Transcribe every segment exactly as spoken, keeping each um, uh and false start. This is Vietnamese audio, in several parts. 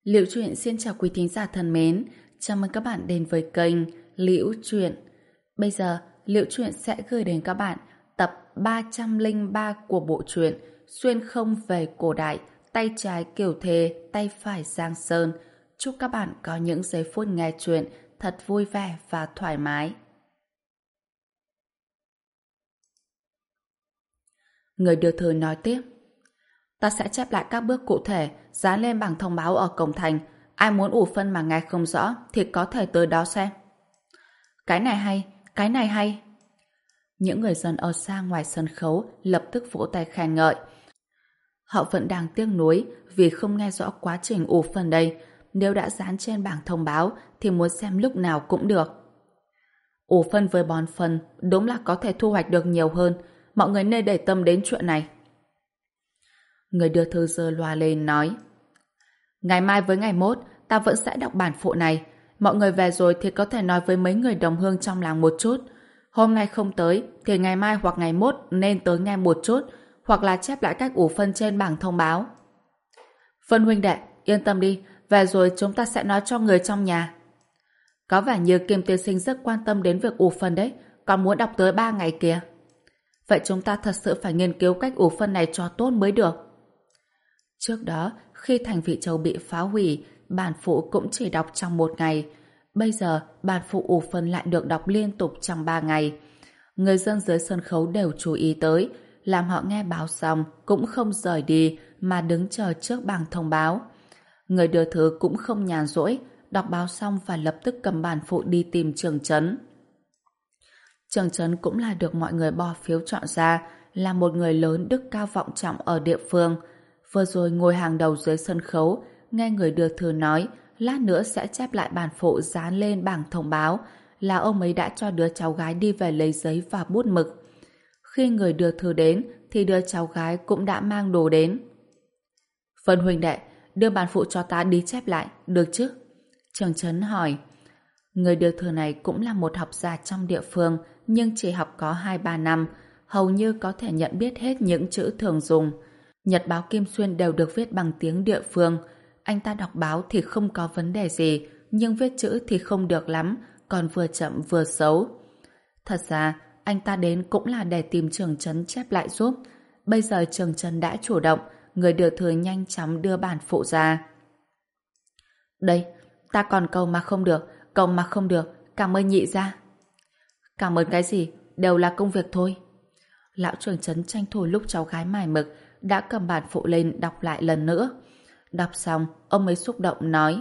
Liễu Chuyện xin chào quý thính giả thân mến, chào mừng các bạn đến với kênh Liễu Chuyện. Bây giờ, Liễu Chuyện sẽ gửi đến các bạn tập ba trăm lẻ ba của bộ truyện Xuyên không về cổ đại, tay trái Kiều Thề, tay phải Giang Sơn. Chúc các bạn có những giây phút nghe chuyện thật vui vẻ và thoải mái. Người đưa thư nói tiếp: Ta sẽ chép lại các bước cụ thể, dán lên bảng thông báo ở cổng thành. Ai muốn ủ phân mà nghe không rõ thì có thể tới đó xem. Cái này hay, cái này hay. Những người dân ở xa ngoài sân khấu lập tức vỗ tay khen ngợi. Họ vẫn đang tiếc nuối vì không nghe rõ quá trình ủ phân đây. Nếu đã dán trên bảng thông báo thì muốn xem lúc nào cũng được. Ủ phân với bón phân đúng là có thể thu hoạch được nhiều hơn. Mọi người nên để tâm đến chuyện này. Người đưa thư giơ loa lên nói: Ngày mai với ngày mốt ta vẫn sẽ đọc bản phụ này. Mọi người về rồi thì có thể nói với mấy người đồng hương trong làng một chút. Hôm nay không tới thì ngày mai hoặc ngày mốt nên tới nghe một chút, hoặc là chép lại cách ủ phân trên bảng thông báo. Vân huynh đệ, yên tâm đi, về rồi chúng ta sẽ nói cho người trong nhà. Có vẻ như Kim tiên sinh rất quan tâm đến việc ủ phân đấy, còn muốn đọc tới ba ngày kìa. Vậy chúng ta thật sự phải nghiên cứu cách ủ phân này cho tốt mới được. Trước đó, khi thành Vị Châu bị phá hủy, bản phụ cũng chỉ đọc trong một ngày. Bây giờ, bản phụ ủ phân lại được đọc liên tục trong ba ngày. Người dân dưới sân khấu đều chú ý tới, làm họ nghe báo xong cũng không rời đi mà đứng chờ trước bảng thông báo. Người đưa thư cũng không nhàn rỗi, đọc báo xong và lập tức cầm bản phụ đi tìm Trường Chấn. Trường Chấn cũng là được mọi người bỏ phiếu chọn ra, là một người lớn đức cao vọng trọng ở địa phương. Vừa rồi ngồi hàng đầu dưới sân khấu, nghe người đưa thư nói lát nữa sẽ chép lại bản phụ dán lên bảng thông báo, là ông ấy đã cho đứa cháu gái đi về lấy giấy và bút mực. Khi người đưa thư đến thì đứa cháu gái cũng đã mang đồ đến. Vân huynh đệ, đưa bản phụ cho ta đi chép lại, được chứ? Trường Chấn hỏi. Người đưa thư này cũng là một học giả trong địa phương, nhưng chỉ học có hai ba năm, hầu như có thể nhận biết hết những chữ thường dùng. Nhật báo Kim Xuyên đều được viết bằng tiếng địa phương. Anh ta đọc báo thì không có vấn đề gì, nhưng viết chữ thì không được lắm, còn vừa chậm vừa xấu. Thật ra, anh ta đến cũng là để tìm Trường Chấn chép lại giúp. Bây giờ Trường Chấn đã chủ động, người đưa thư nhanh chóng đưa bản phụ ra. Đây, ta còn câu mà không được, câu mà không được, cảm ơn nhị gia. Cảm ơn cái gì, đều là công việc thôi. Lão Trường Chấn tranh thủ lúc cháu gái mải mực, đã cầm bản phụ lên đọc lại lần nữa. Đọc xong, ông mới xúc động nói: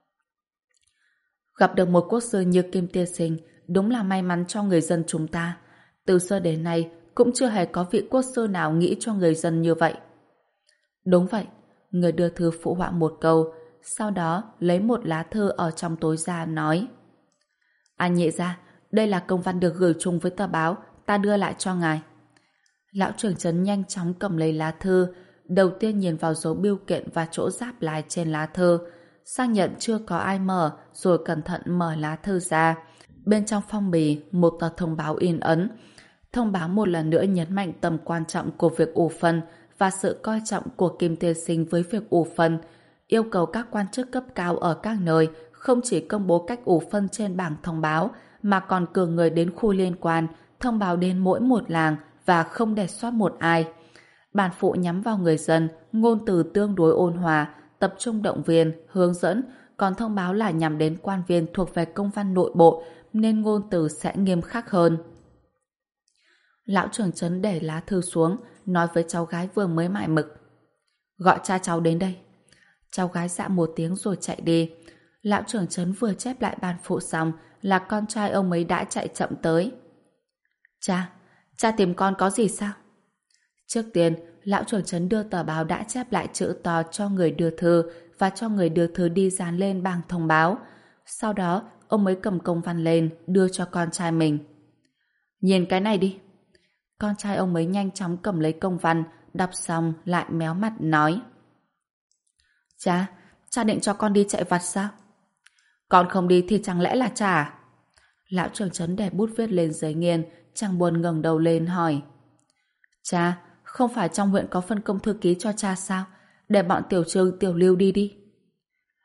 Gặp được một quốc sư như Kim tiên sinh, đúng là may mắn cho người dân chúng ta. Từ xưa đến nay, cũng chưa hề có vị quốc sư nào nghĩ cho người dân như vậy. Đúng vậy, người đưa thư phụ họa một câu, sau đó lấy một lá thư ở trong túi ra nói: Anh nhị ra, đây là công văn được gửi chung với tờ báo, ta đưa lại cho ngài. Lão Trường Chấn nhanh chóng cầm lấy lá thư, đầu tiên nhìn vào dấu bưu kiện và chỗ giáp lại trên lá thư, xác nhận chưa có ai mở, rồi cẩn thận mở lá thư ra. Bên trong phong bì, một tờ thông báo in ấn. Thông báo một lần nữa nhấn mạnh tầm quan trọng của việc ủ phân và sự coi trọng của Kim tiên sinh với việc ủ phân, yêu cầu các quan chức cấp cao ở các nơi không chỉ công bố cách ủ phân trên bảng thông báo, mà còn cử người đến khu liên quan, thông báo đến mỗi một làng và không để sót một ai. Bản phụ nhắm vào người dân, ngôn từ tương đối ôn hòa, tập trung động viên, hướng dẫn, còn thông báo là nhằm đến quan viên thuộc về công văn nội bộ, nên ngôn từ sẽ nghiêm khắc hơn. Lão Trường Chấn để lá thư xuống, nói với cháu gái vừa mới mải mực: Gọi cha cháu đến đây. Cháu gái dạ một tiếng rồi chạy đi. Lão Trường Chấn vừa chép lại bản phụ xong là con trai ông ấy đã chạy chậm tới. Cha, cha tìm con có gì sao? Trước tiên, Lão Trường Chấn đưa tờ báo đã chép lại chữ to cho người đưa thư và cho người đưa thư đi dán lên bảng thông báo. Sau đó, ông mới cầm công văn lên đưa cho con trai mình. Nhìn cái này đi. Con trai ông ấy nhanh chóng cầm lấy công văn, đọc xong lại méo mặt nói: Cha, cha định cho con đi chạy vặt sao? Con không đi thì chẳng lẽ là cha à? Lão Trường Chấn để bút viết lên giấy nghiên, chẳng buồn ngẩng đầu lên hỏi: Cha, không phải trong huyện có phân công thư ký cho cha sao? Để bọn Tiểu Trương, Tiểu Lưu đi đi.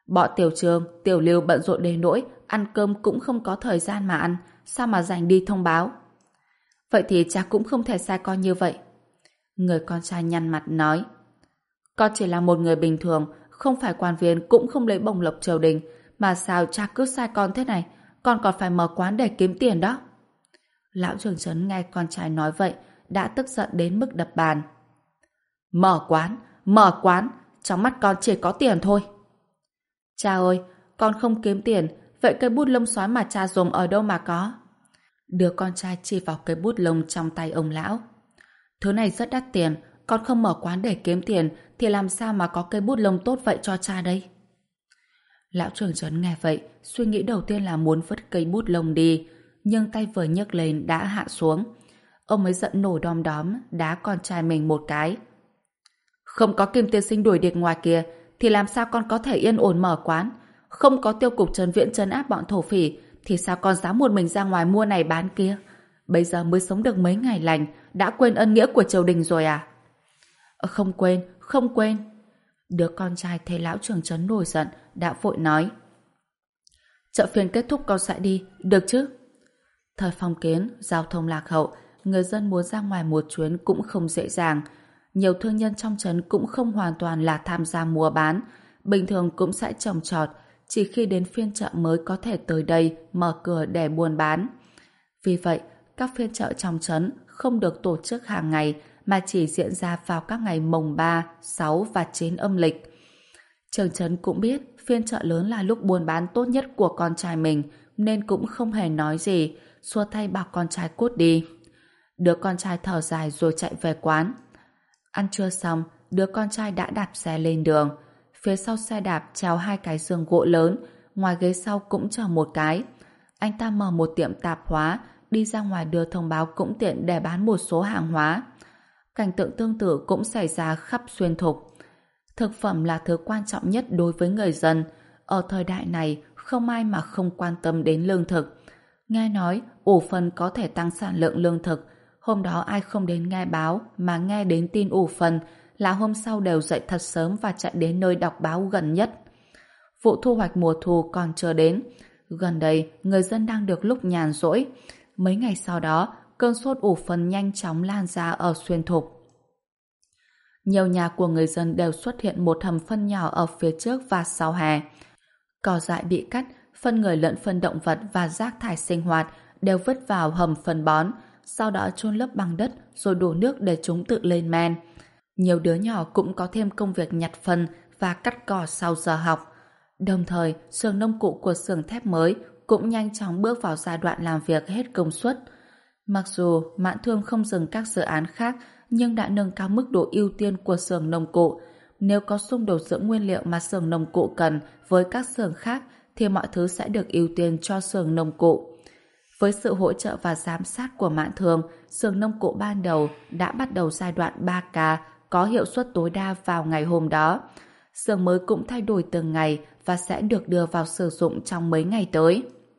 Bọn Tiểu Trường, Tiểu Lưu bận rộn đến nỗi ăn cơm cũng không có thời gian mà ăn, sao mà dành đi thông báo? Vậy thì cha cũng không thể sai con như vậy. Người con trai nhăn mặt nói, con chỉ là một người bình thường, không phải quan viên, cũng không lấy bổng lộc triều đình, mà sao cha cứ sai con thế này? Con còn phải mở quán để kiếm tiền đó. Lão Trường Trấn nghe con trai nói vậy đã tức giận đến mức đập bàn. Mở quán, mở quán, trong mắt con chỉ có tiền thôi. Cha ơi, con không kiếm tiền, vậy cây bút lông xoái mà cha dùng ở đâu mà có? Đứa con trai chỉ vào cây bút lông trong tay ông lão. Thứ này rất đắt tiền, con không mở quán để kiếm tiền thì làm sao mà có cây bút lông tốt vậy cho cha đây? Lão Trường Trấn nghe vậy, suy nghĩ đầu tiên là muốn vứt cây bút lông đi, nhưng tay vừa nhấc lên đã hạ xuống. Ông mới giận nổi đom đóm, đá con trai mình một cái. Không có Kim tiên sinh đuổi địch ngoài kia, thì làm sao con có thể yên ổn mở quán? Không có Tiêu cục trấn viện trấn áp bọn thổ phỉ, thì sao con dám một mình ra ngoài mua này bán kia? Bây giờ mới sống được mấy ngày lành, đã quên ân nghĩa của triều đình rồi à? Không quên, không quên. Đứa con trai thấy lão Trường Trấn nổi giận, đã vội nói. Chợ phiên kết thúc con sẽ đi, được chứ? Thời phong kiến, giao thông lạc hậu, người dân muốn ra ngoài một chuyến cũng không dễ dàng. Nhiều thương nhân trong trấn cũng không hoàn toàn là tham gia mua bán, bình thường cũng sẽ trồng trọt, chỉ khi đến phiên chợ mới có thể tới đây mở cửa để buôn bán. Vì vậy, các phiên chợ trong trấn không được tổ chức hàng ngày mà chỉ diễn ra vào các ngày mồng ba, sáu và chín âm lịch. Trường trấn cũng biết phiên chợ lớn là lúc buôn bán tốt nhất của con trai mình nên cũng không hề nói gì, xua tay bảo con trai cút đi. Đứa con trai thở dài rồi chạy về quán. Ăn trưa xong, đứa con trai đã đạp xe lên đường. Phía sau xe đạp treo hai cái giường gỗ lớn, ngoài ghế sau cũng chờ một cái. Anh ta mở một tiệm tạp hóa, đi ra ngoài đưa thông báo cũng tiện để bán một số hàng hóa. Cảnh tượng tương tự cũng xảy ra khắp xuyên thục. Thực phẩm là thứ quan trọng nhất đối với người dân. Ở thời đại này, không ai mà không quan tâm đến lương thực. Nghe nói, ủ phân có thể tăng sản lượng lương thực. Hôm đó ai không đến nghe báo mà nghe đến tin ủ phân là hôm sau đều dậy thật sớm và chạy đến nơi đọc báo gần nhất. Vụ thu hoạch mùa thu còn chưa đến. Gần đây, người dân đang được lúc nhàn rỗi. Mấy ngày sau đó, cơn sốt ủ phân nhanh chóng lan ra ở xuyên thục. Nhiều nhà của người dân đều xuất hiện một hầm phân nhỏ ở phía trước và sau hè. Cỏ dại bị cắt, phân người lẫn phân động vật và rác thải sinh hoạt đều vứt vào hầm phân bón, sau đó chôn lấp bằng đất rồi đổ nước để chúng tự lên men. Nhiều đứa nhỏ cũng có thêm công việc nhặt phân và cắt cỏ sau giờ học. Đồng thời, xưởng nông cụ của xưởng thép mới cũng nhanh chóng bước vào giai đoạn làm việc hết công suất. Mặc dù Mãn Thương không dừng các dự án khác, nhưng đã nâng cao mức độ ưu tiên của xưởng nông cụ. Nếu có xung đột giữa nguyên liệu mà xưởng nông cụ cần với các xưởng khác, thì mọi thứ sẽ được ưu tiên cho xưởng nông cụ. Với sự hỗ trợ và giám sát của Mãn Thương, xưởng nông cụ ban đầu đã bắt đầu giai đoạn ba K có hiệu suất tối đa vào ngày hôm đó. Xưởng mới cũng thay đổi từng ngày và sẽ được đưa vào sử dụng trong mấy ngày tới.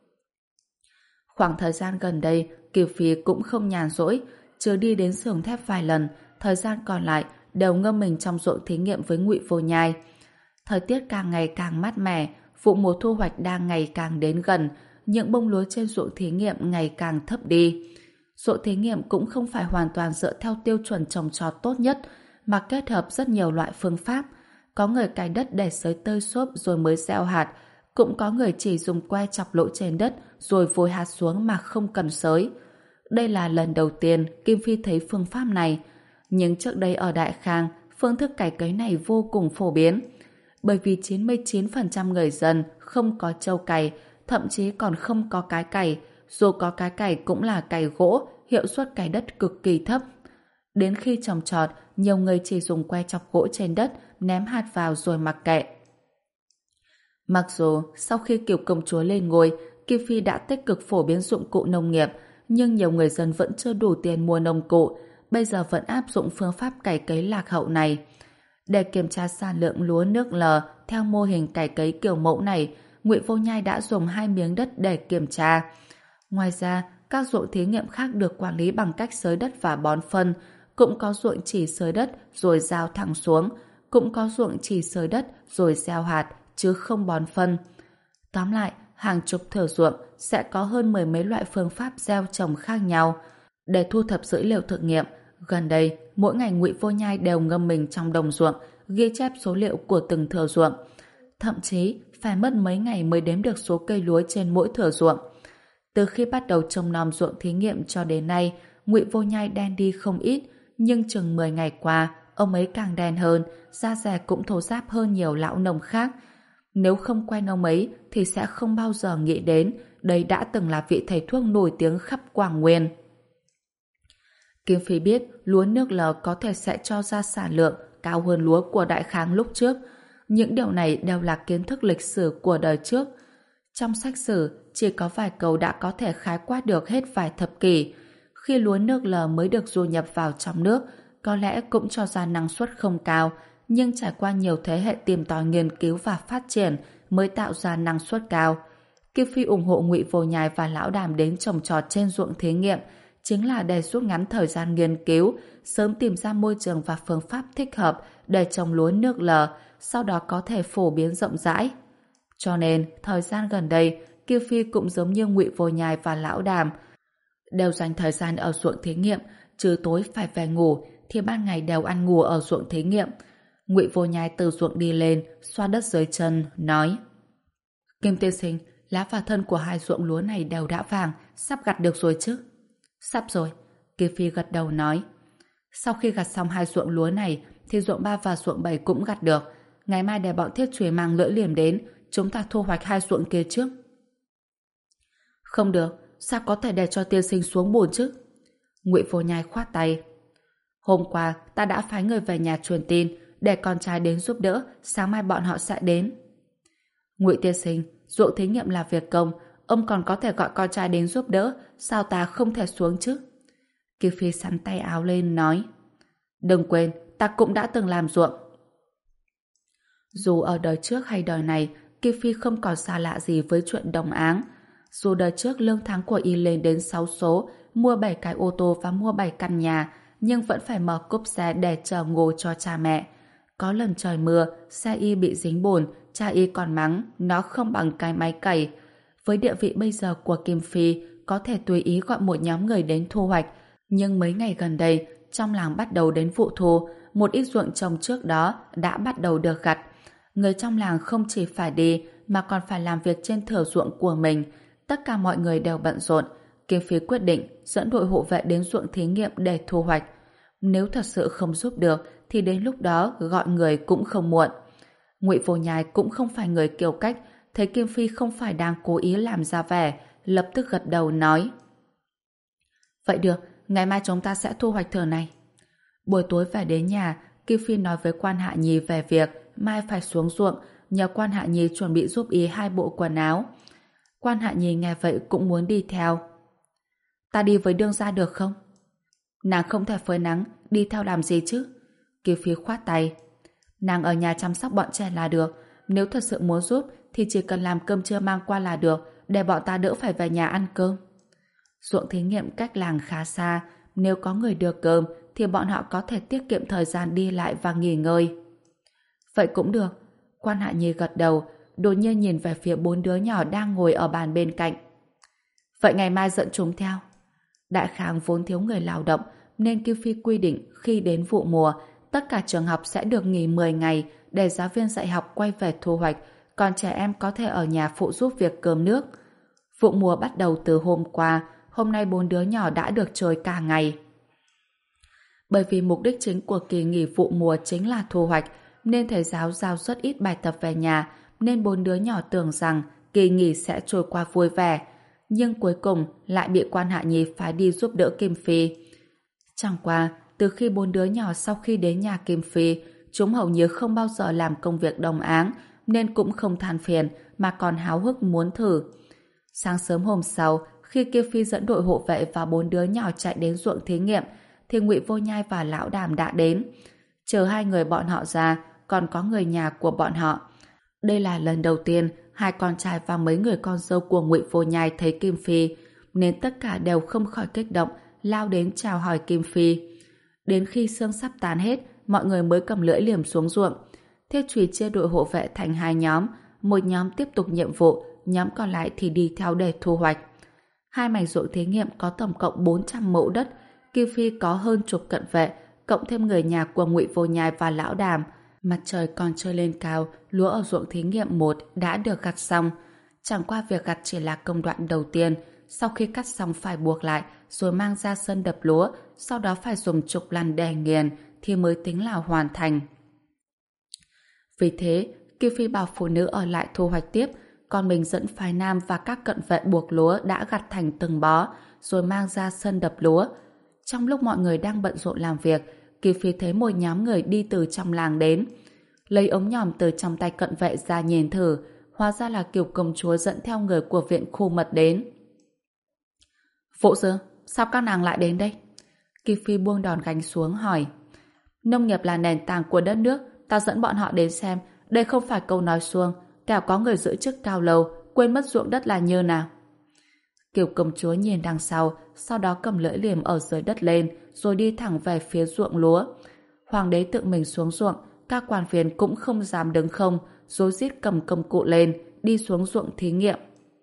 Khoảng thời gian gần đây, Kiều Phi cũng không nhàn rỗi, chưa đi đến xưởng thép vài lần, thời gian còn lại đều ngâm mình trong ruộng thí nghiệm với Ngụy Vô Nhai. Thời tiết càng ngày càng mát mẻ, vụ mùa thu hoạch đang ngày càng đến gần, những bông lúa trên ruộng thí nghiệm ngày càng thấp đi. Ruộng thí nghiệm cũng không phải hoàn toàn dựa theo tiêu chuẩn trồng trọt tốt nhất, mà kết hợp rất nhiều loại phương pháp. Có người cày đất để xới tơi xốp rồi mới gieo hạt, cũng có người chỉ dùng que chọc lỗ trên đất rồi vùi hạt xuống mà không cần xới. Đây là lần đầu tiên Kim Phi thấy phương pháp này, nhưng trước đây ở Đại Khang, phương thức cày cấy này vô cùng phổ biến. Bởi vì chín mươi chín phần trăm người dân không có trâu cày, thậm chí còn không có cái cày, dù có cái cày cũng là cày gỗ, hiệu suất cày đất cực kỳ thấp. Đến khi trồng trọt, nhiều người chỉ dùng que chọc gỗ trên đất, ném hạt vào rồi mặc kệ. Mặc dù sau khi Kiều Công Chúa lên ngôi, Kim Phi đã tích cực phổ biến dụng cụ nông nghiệp, nhưng nhiều người dân vẫn chưa đủ tiền mua nông cụ, bây giờ vẫn áp dụng phương pháp cày cấy lạc hậu này. Để kiểm tra sản lượng lúa nước lờ theo mô hình cày cấy kiểu mẫu này, Ngụy Vô Nhai đã dùng hai miếng đất để kiểm tra. Ngoài ra, các ruộng thí nghiệm khác được quản lý bằng cách xới đất và bón phân, cũng có ruộng chỉ xới đất rồi gieo thẳng xuống, cũng có ruộng chỉ xới đất rồi gieo hạt, chứ không bón phân. Tóm lại, hàng chục thửa ruộng sẽ có hơn mười mấy loại phương pháp gieo trồng khác nhau. Để thu thập dữ liệu thực nghiệm, gần đây, mỗi ngày Ngụy Vô Nhai đều ngâm mình trong đồng ruộng, ghi chép số liệu của từng thửa ruộng. Thậm chí, phải mất mấy ngày mới đếm được số cây lúa trên mỗi thửa ruộng. Từ khi bắt đầu trồng nom ruộng thí nghiệm cho đến nay, Ngụy Vô Nhai đen đi không ít, nhưng chừng mười ngày qua, ông ấy càng đen hơn, da dẻ cũng thô ráp hơn nhiều lão nông khác. Nếu không quen ông ấy thì sẽ không bao giờ nghĩ đến đây đã từng là vị thầy thuốc nổi tiếng khắp Quảng Nguyên. Kim Phi biết lúa nước lờ có thể sẽ cho ra sản lượng cao hơn lúa của Đại Kháng lúc trước. Những điều này đều là kiến thức lịch sử của đời trước. Trong sách sử, chỉ có vài câu đã có thể khái quát được hết vài thập kỷ. Khi lúa nước lờ mới được du nhập vào trong nước, có lẽ cũng cho ra năng suất không cao, nhưng trải qua nhiều thế hệ tìm tòi nghiên cứu và phát triển mới tạo ra năng suất cao. Kim Phi ủng hộ Ngụy Vô Nhai và Lão Đàm đến trồng trọt trên ruộng thí nghiệm, chính là để rút ngắn thời gian nghiên cứu, sớm tìm ra môi trường và phương pháp thích hợp để trồng lúa nước lờ, sau đó có thể phổ biến rộng rãi. Cho nên, thời gian gần đây, Kim Phi cũng giống như Ngụy Vô Nhai và Lão Đàm, đều dành thời gian ở ruộng thí nghiệm, trừ tối phải về ngủ, thì ban ngày đều ăn ngủ ở ruộng thí nghiệm. Ngụy Vô Nhai từ ruộng đi lên, xoa đất dưới chân, nói: Kim tiên sinh, lá và thân của hai ruộng lúa này đều đã vàng, sắp gặt được rồi chứ? Sắp rồi, Kim Phi gật đầu nói. Sau khi gặt xong hai ruộng lúa này, thì ruộng ba và ruộng bảy cũng gặt được. Ngày mai để bọn thiết chùy mang lưỡi liềm đến, chúng ta thu hoạch hai ruộng kia trước. Không được, sao có thể để cho tiên sinh xuống bùn chứ? Ngụy Vô Nhai khoát tay. Hôm qua, ta đã phái người về nhà truyền tin, để con trai đến giúp đỡ, sáng mai bọn họ sẽ đến. Ngụy tiên sinh, ruộng thí nghiệm là việc công, ông còn có thể gọi con trai đến giúp đỡ, sao ta không thể xuống chứ? Kim Phi sắn tay áo lên nói: Đừng quên, ta cũng đã từng làm ruộng. Dù ở đời trước hay đời này, Kim Phi không còn xa lạ gì với chuyện đồng áng. Dù đời trước lương tháng của y lên đến sáu số, mua bảy cái ô tô và mua bảy căn nhà, nhưng vẫn phải mở cốp xe để chờ ngô cho cha mẹ. Có lần trời mưa, xe y bị dính bùn, cha y còn mắng nó không bằng cái máy cày. Với địa vị bây giờ của Kim Phi, có thể tùy ý gọi một nhóm người đến thu hoạch, nhưng mấy ngày gần đây, trong làng bắt đầu đến vụ thu, một ít ruộng trồng trước đó đã bắt đầu được gặt. Người trong làng không chỉ phải đi, mà còn phải làm việc trên thửa ruộng của mình. Tất cả mọi người đều bận rộn. Kim Phi quyết định dẫn đội hộ vệ đến ruộng thí nghiệm để thu hoạch. Nếu thật sự không giúp được, thì đến lúc đó gọi người cũng không muộn. Ngụy Vô Nhai cũng không phải người kiêu cách, thấy Kim Phi không phải đang cố ý làm ra vẻ, lập tức gật đầu nói: Vậy được, ngày mai chúng ta sẽ thu hoạch thửa này. Buổi tối về đến nhà, Kim Phi nói với quan Hạ Nhi về việc mai phải xuống ruộng, nhờ quan Hạ Nhi chuẩn bị giúp ý hai bộ quần áo. Quan Hạ Nhi nghe vậy cũng muốn đi theo. Ta đi với đương gia được không? Nàng không thể phơi nắng, đi theo làm gì chứ? Kim Phi khoát tay. Nàng ở nhà chăm sóc bọn trẻ là được, nếu thật sự muốn giúp thì chỉ cần làm cơm trưa mang qua là được, để bọn ta đỡ phải về nhà ăn cơm. Ruộng thí nghiệm cách làng khá xa, nếu có người đưa cơm thì bọn họ có thể tiết kiệm thời gian đi lại và nghỉ ngơi. Vậy cũng được. Quan Hạ Nhi gật đầu, đột nhiên nhìn về phía bốn đứa nhỏ đang ngồi ở bàn bên cạnh. Vậy ngày mai dẫn chúng theo. Đại Khang vốn thiếu người lao động, nên Kim Phi quy định khi đến vụ mùa, tất cả trường học sẽ được nghỉ mười ngày để giáo viên dạy học quay về thu hoạch, còn trẻ em có thể ở nhà phụ giúp việc cơm nước. Vụ mùa bắt đầu từ hôm qua, hôm nay bốn đứa nhỏ đã được chơi cả ngày. Bởi vì mục đích chính của kỳ nghỉ vụ mùa chính là thu hoạch, nên thầy giáo giao rất ít bài tập về nhà, nên bốn đứa nhỏ tưởng rằng kỳ nghỉ sẽ trôi qua vui vẻ. Nhưng cuối cùng lại bị quan Hạ Nhi phái đi giúp đỡ Kim Phi. Chẳng qua, từ khi bốn đứa nhỏ sau khi đến nhà Kim Phi, chúng hầu như không bao giờ làm công việc đồng áng, nên cũng không than phiền mà còn háo hức muốn thử. Sáng sớm hôm sau, khi Kim Phi dẫn đội hộ vệ và bốn đứa nhỏ chạy đến ruộng thí nghiệm, thì Ngụy Vô Nhai và Lão Đàm đã đến. Chờ hai người bọn họ ra, còn có người nhà của bọn họ. Đây là lần đầu tiên hai con trai và mấy người con dâu của Ngụy Vô Nhai thấy Kim Phi, nên tất cả đều không khỏi kích động, lao đến chào hỏi Kim Phi. Đến khi sương sắp tàn hết, mọi người mới cầm lưỡi liềm xuống ruộng. Thiết Chùy chia đội hộ vệ thành hai nhóm, một nhóm tiếp tục nhiệm vụ, nhóm còn lại thì đi theo để thu hoạch. Hai mảnh ruộng thí nghiệm có tổng cộng bốn trăm mẫu đất, Kiều Phi có hơn chục cận vệ, cộng thêm người nhà của Ngụy Vô Nhai và Lão Đàm. Mặt trời còn chưa lên cao, lúa ở ruộng thí nghiệm một đã được gặt xong. Chẳng qua việc gặt chỉ là công đoạn đầu tiên, sau khi cắt xong phải buộc lại, rồi mang ra sân đập lúa, sau đó phải dùng trục lăn để nghiền, thì mới tính là hoàn thành. Vì thế, Kiều Phi bảo phụ nữ ở lại thu hoạch tiếp, còn mình dẫn phái nam và các cận vệ buộc lúa đã gặt thành từng bó, rồi mang ra sân đập lúa. Trong lúc mọi người đang bận rộn làm việc, Kiều Phi thấy một nhóm người đi từ trong làng đến. Lấy ống nhòm từ trong tay cận vệ ra nhìn thử, hóa ra là Kiều công chúa dẫn theo người của viện khu mật đến. Phụ Dương, sao các nàng lại đến đây? Kiều Phi buông đòn gánh xuống hỏi. Nông nghiệp là nền tảng của đất nước, ta dẫn bọn họ đến xem, đây không phải câu nói suông, kẻo có người giữ chức cao lầu, quên mất ruộng đất là như nào. Kiều công chúa nhìn đằng sau, sau đó cầm lưỡi liềm ở dưới đất lên, rồi đi thẳng về phía ruộng lúa. Hoàng đế tự mình xuống ruộng, các quan viên cũng không dám đứng không, rối rít cầm công cụ lên, đi xuống ruộng thí nghiệm.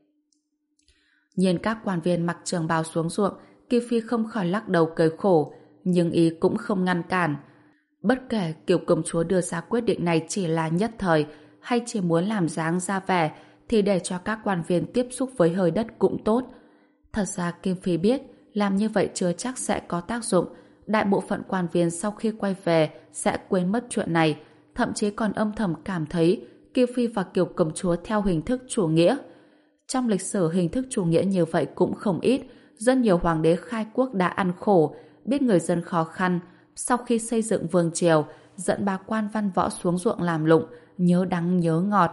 Nhìn các quan viên mặc trường bào xuống ruộng, Kiều Phi không khỏi lắc đầu cười khổ, nhưng ý cũng không ngăn cản. Bất kể Kiều công chúa đưa ra quyết định này chỉ là nhất thời, hay chỉ muốn làm dáng ra vẻ, thì để cho các quan viên tiếp xúc với hơi đất cũng tốt. Thật ra Kiều Phi biết, làm như vậy chưa chắc sẽ có tác dụng. Đại bộ phận quan viên sau khi quay về sẽ quên mất chuyện này, thậm chí còn âm thầm cảm thấy Kiều Phi và Kiều công chúa theo hình thức chủ nghĩa. Trong lịch sử hình thức chủ nghĩa như vậy cũng không ít, rất nhiều hoàng đế khai quốc đã ăn khổ, biết người dân khó khăn, sau khi xây dựng vương triều, dẫn bà quan văn võ xuống ruộng làm lụng, nhớ đắng nhớ ngọt.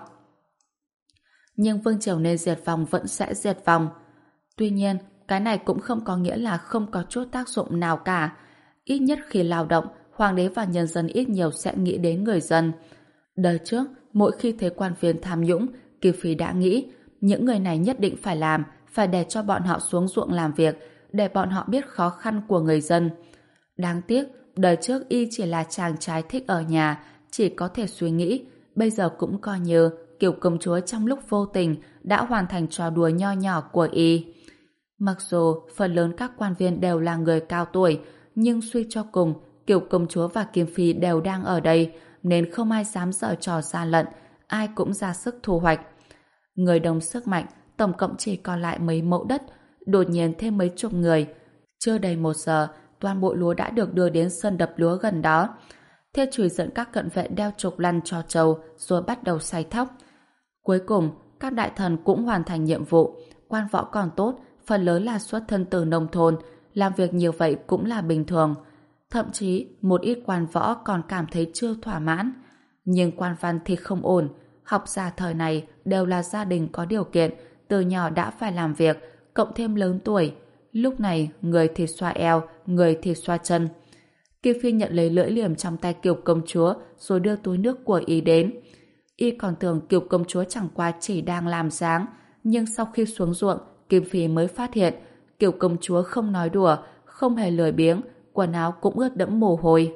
Nhưng vương triều nên diệt vong vẫn sẽ diệt vong. Tuy nhiên, cái này cũng không có nghĩa là không có chút tác dụng nào cả. Ít nhất khi lao động, hoàng đế và nhân dân ít nhiều sẽ nghĩ đến người dân. Đời trước, mỗi khi thấy quan viên tham nhũng, Kiều Phi đã nghĩ những người này nhất định phải làm, phải để cho bọn họ xuống ruộng làm việc, để bọn họ biết khó khăn của người dân. Đáng tiếc, đời trước y chỉ là chàng trai thích ở nhà, chỉ có thể suy nghĩ, bây giờ cũng coi như Kiều công chúa trong lúc vô tình đã hoàn thành trò đùa nho nhỏ của y. Mặc dù phần lớn các quan viên đều là người cao tuổi, nhưng suy cho cùng, Kiều công chúa và Kim Phi đều đang ở đây, nên không ai dám giở trò gian lận, ai cũng ra sức thu hoạch. Người đồng sức mạnh, tổng cộng chỉ còn lại mấy mẫu đất, đột nhiên thêm mấy chục người. Chưa đầy một giờ, toàn bộ lúa đã được đưa đến sân đập lúa gần đó. Thê Chùy dẫn các cận vệ đeo trục lăn cho trâu, rồi bắt đầu xay thóc. Cuối cùng, các đại thần cũng hoàn thành nhiệm vụ. Quan võ còn tốt, phần lớn là xuất thân từ nông thôn, làm việc nhiều vậy cũng là bình thường. Thậm chí, một ít quan võ còn cảm thấy chưa thỏa mãn. Nhưng quan văn thì không ổn. Học giả thời này đều là gia đình có điều kiện, từ nhỏ đã phải làm việc, cộng thêm lớn tuổi. Lúc này, người thì xoa eo, người thì xoa chân. Kiều Phi nhận lấy lưỡi liềm trong tay Kiều công chúa, rồi đưa túi nước của y đến. Y còn tưởng Kiều công chúa chẳng qua chỉ đang làm dáng, nhưng sau khi xuống ruộng, Kiều Phi mới phát hiện Kiều công chúa không nói đùa, không hề lười biếng, quần áo cũng ướt đẫm mồ hôi.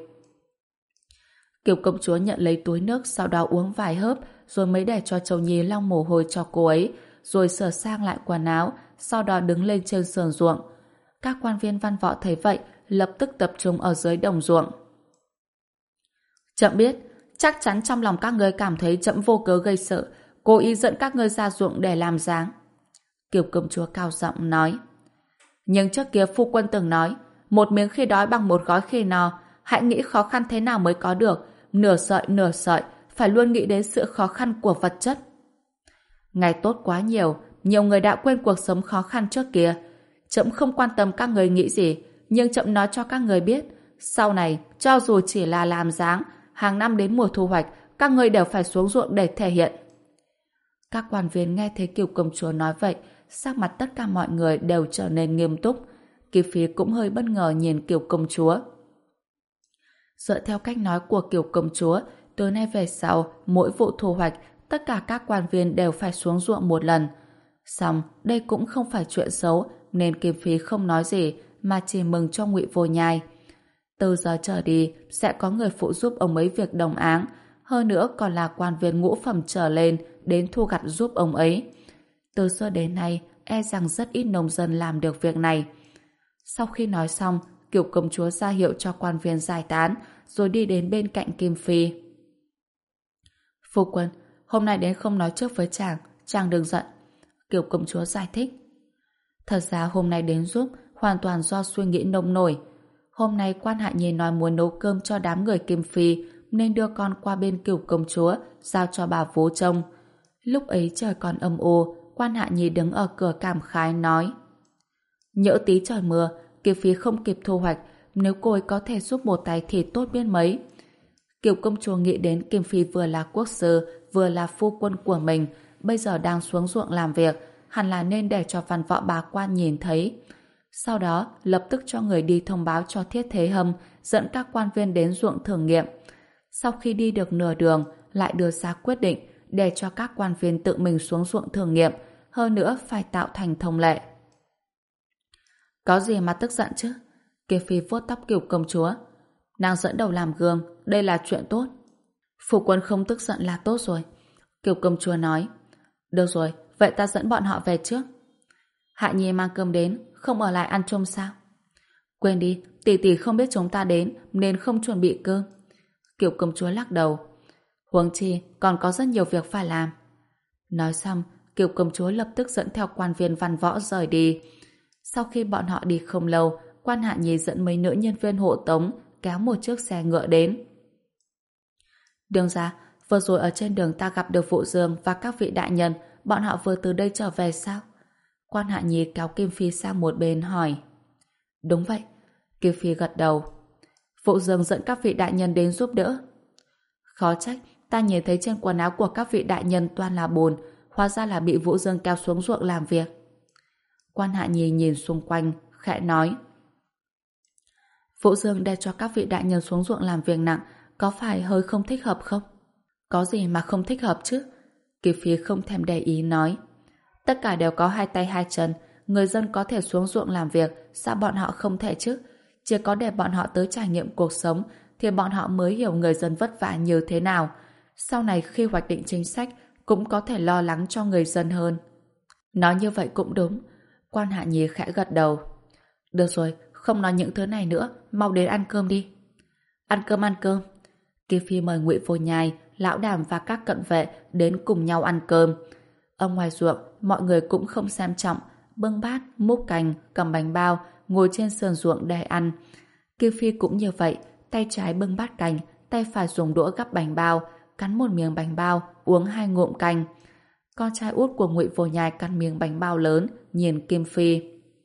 Kiều công chúa nhận lấy túi nước, sau đó uống vài hớp, rồi mới để cho Châu Nhi lau mồ hôi cho cô ấy, rồi sửa sang lại quần áo, sau đó đứng lên trên sườn ruộng. Các quan viên văn võ thấy vậy, lập tức tập trung ở dưới đồng ruộng. Trẫm biết, chắc chắn trong lòng các ngươi cảm thấy trẫm vô cớ gây sợ, cố ý dẫn các ngươi ra ruộng để làm dáng. Kiều công chúa cao giọng nói. Nhưng trước kia phu quân từng nói, một miếng khi đói bằng một gói khi no, hãy nghĩ khó khăn thế nào mới có được, nửa sợi nửa sợi, phải luôn nghĩ đến sự khó khăn của vật chất. Ngày tốt quá nhiều, nhiều người đã quên cuộc sống khó khăn trước kia. Trẫm không quan tâm các người nghĩ gì, nhưng trẫm nói cho các người biết, sau này, cho dù chỉ là làm dáng, hàng năm đến mùa thu hoạch, các người đều phải xuống ruộng để thể hiện. Các quan viên nghe thấy Kiều công chúa nói vậy, sắc mặt tất cả mọi người đều trở nên nghiêm túc. Kiều Phi cũng hơi bất ngờ nhìn Kiều công chúa. Dựa theo cách nói của Kiều công chúa, từ nay về sau, mỗi vụ thu hoạch, tất cả các quan viên đều phải xuống ruộng một lần. Xong, đây cũng không phải chuyện xấu, nên Kiều Phi không nói gì, mà chỉ mừng cho Ngụy Vô Nhai. Từ giờ trở đi, sẽ có người phụ giúp ông ấy việc đồng áng, hơn nữa còn là quan viên ngũ phẩm trở lên, đến thu gặt giúp ông ấy. Từ xưa đến nay, e rằng rất ít nông dân làm được việc này. Sau khi nói xong, Kiều công chúa ra hiệu cho quan viên giải tán, rồi đi đến bên cạnh Kim Phi. Phu quân, hôm nay đến không nói trước với chàng, chàng đừng giận. Kiều công chúa giải thích. Thật ra hôm nay đến giúp hoàn toàn do suy nghĩ nông nổi. Hôm nay quan hạ nhi nói muốn nấu cơm cho đám người Kim Phi nên đưa con qua bên Kiều công chúa giao cho bà vú trông. Lúc ấy trời còn âm u, quan hạ nhi đứng ở cửa cảm khái nói: nhỡ tí trời mưa, Kiều Phi không kịp thu hoạch, nếu cô ấy có thể giúp một tay thì tốt biết mấy. Kiều công chúa nghĩ đến Kim Phi vừa là quốc sư vừa là phu quân của mình, bây giờ đang xuống ruộng làm việc, hẳn là nên để cho văn võ bá quan nhìn thấy. Sau đó lập tức cho người đi thông báo cho Thiết Thế Hâm, dẫn các quan viên đến ruộng thử nghiệm. Sau khi đi được nửa đường, lại đưa ra quyết định để cho các quan viên tự mình xuống ruộng thử nghiệm, hơn nữa phải tạo thành thông lệ. Có gì mà tức giận chứ? Kiều Phi vuốt tóc Kiều công chúa. Nàng dẫn đầu làm gương, đây là chuyện tốt. Phu quân không tức giận là tốt rồi. Kiều công chúa nói. Được rồi, vậy ta dẫn bọn họ về trước. Hạ nhi mang cơm đến, không ở lại ăn chung sao? Quên đi, tỷ tỷ không biết chúng ta đến nên không chuẩn bị cơm. Kiều công chúa lắc đầu. Huống chi còn có rất nhiều việc phải làm. Nói xong, Kiều công chúa lập tức dẫn theo quan viên văn võ rời đi. Sau khi bọn họ đi không lâu, quan hạ nhi dẫn mấy nữ nhân viên hộ tống kéo một chiếc xe ngựa đến. Đường ra, vừa rồi ở trên đường ta gặp được Vũ Dương và các vị đại nhân, bọn họ vừa từ đây trở về sao? Quan hạ nhi kéo Kim Phi sang một bên hỏi. Đúng vậy. Kim Phi gật đầu. Vũ Dương dẫn các vị đại nhân đến giúp đỡ. Khó trách, ta nhìn thấy trên quần áo của các vị đại nhân toàn là bùn, hóa ra là bị Vũ Dương kéo xuống ruộng làm việc. Quan hạ nhi nhìn xung quanh, khẽ nói. Vũ Dương để cho các vị đại nhân xuống ruộng làm việc nặng, có phải hơi không thích hợp không? Có gì mà không thích hợp chứ? Kim Phi không thèm để ý nói. Tất cả đều có hai tay hai chân, người dân có thể xuống ruộng làm việc, sao bọn họ không thể chứ? Chỉ có để bọn họ tới trải nghiệm cuộc sống thì bọn họ mới hiểu người dân vất vả như thế nào. Sau này khi hoạch định chính sách cũng có thể lo lắng cho người dân hơn. Nói như vậy cũng đúng. Quan hạ nhi khẽ gật đầu. Được rồi, không nói những thứ này nữa, mau đến ăn cơm đi. Ăn cơm ăn cơm. Kim Phi mời Ngụy Vô Nhai, Lão Đàm và các cận vệ đến cùng nhau ăn cơm. Ở ngoài ruộng, mọi người cũng không xem trọng, bưng bát, múc cành, cầm bánh bao, ngồi trên sườn ruộng để ăn. Kim Phi cũng như vậy, tay trái bưng bát cành, tay phải dùng đũa gắp bánh bao, cắn một miếng bánh bao, uống hai ngụm canh. Con trai út của Ngụy Vô Nhai cắn miếng bánh bao lớn, nhìn Kim Phi.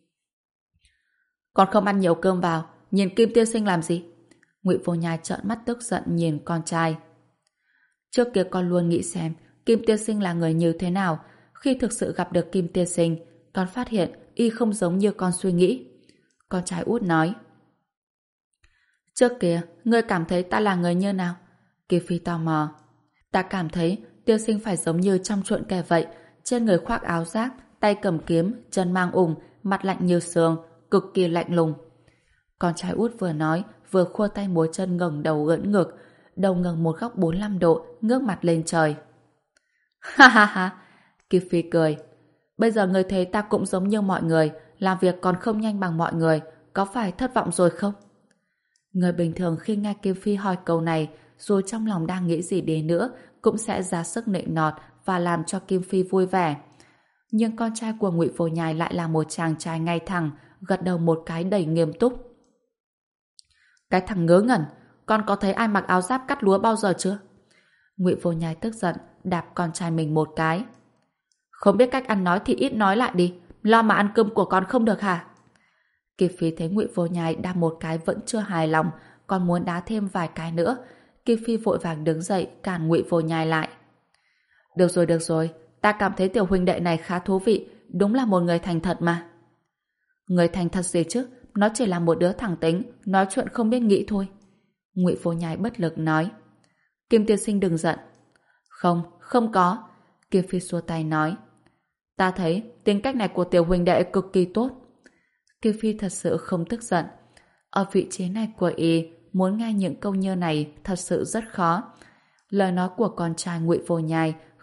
Con không ăn nhiều cơm vào, nhìn Kim tiên sinh làm gì? Ngụy Vô Nhai trợn mắt tức giận nhìn con trai. Trước kia con luôn nghĩ xem Kim tiên sinh là người như thế nào. Khi thực sự gặp được Kim tiên sinh, con phát hiện y không giống như con suy nghĩ. Con trai út nói. Trước kia, ngươi cảm thấy ta là người như nào? Kim Phi tò mò. Ta cảm thấy tiên sinh phải giống như trong truyện kể vậy, trên người khoác áo giáp, tay cầm kiếm, chân mang ủng, mặt lạnh như sương, cực kỳ lạnh lùng. Con trai út vừa nói, vừa khua tay múa chân ngẩng đầu ưỡn ngực, đầu ngẩng một góc bốn mươi lăm độ, ngước mặt lên trời. Ha ha ha! Kim Phi cười. Bây giờ người thấy ta cũng giống như mọi người, làm việc còn không nhanh bằng mọi người, có phải thất vọng rồi không? Người bình thường khi nghe Kim Phi hỏi câu này, dù trong lòng đang nghĩ gì đi nữa, cũng sẽ ra sức nịnh nọt và làm cho Kim Phi vui vẻ. Nhưng con trai của Ngụy Vô Nhai lại là một chàng trai ngay thẳng, gật đầu một cái đầy nghiêm túc. Cái thằng ngớ ngẩn, con có thấy ai mặc áo giáp cắt lúa bao giờ chưa? Ngụy Vô Nhai tức giận, đạp con trai mình một cái. Không biết cách ăn nói thì ít nói lại đi, lo mà ăn cơm của con không được hả? Kim Phi thấy Ngụy Vô Nhai đạp một cái vẫn chưa hài lòng, còn muốn đá thêm vài cái nữa. Kim Phi vội vàng đứng dậy cản Ngụy Vô Nhai lại. Được rồi, được rồi, ta cảm thấy tiểu huynh đệ này khá thú vị, đúng là một người thành thật mà. Người thành thật gì chứ, nó chỉ là một đứa thẳng tính, nói chuyện không biết nghĩ thôi. Ngụy Vô Nhai bất lực nói. Kim tiên sinh đừng giận. Không, không có. Kim Phi xua tay nói. Ta thấy tính cách này của tiểu huynh đệ cực kỳ tốt. Kim Phi thật sự không tức giận. Ở vị trí này của y, muốn nghe những câu như này thật sự rất khó. Lời nói của con trai Ngụy Vô Nhai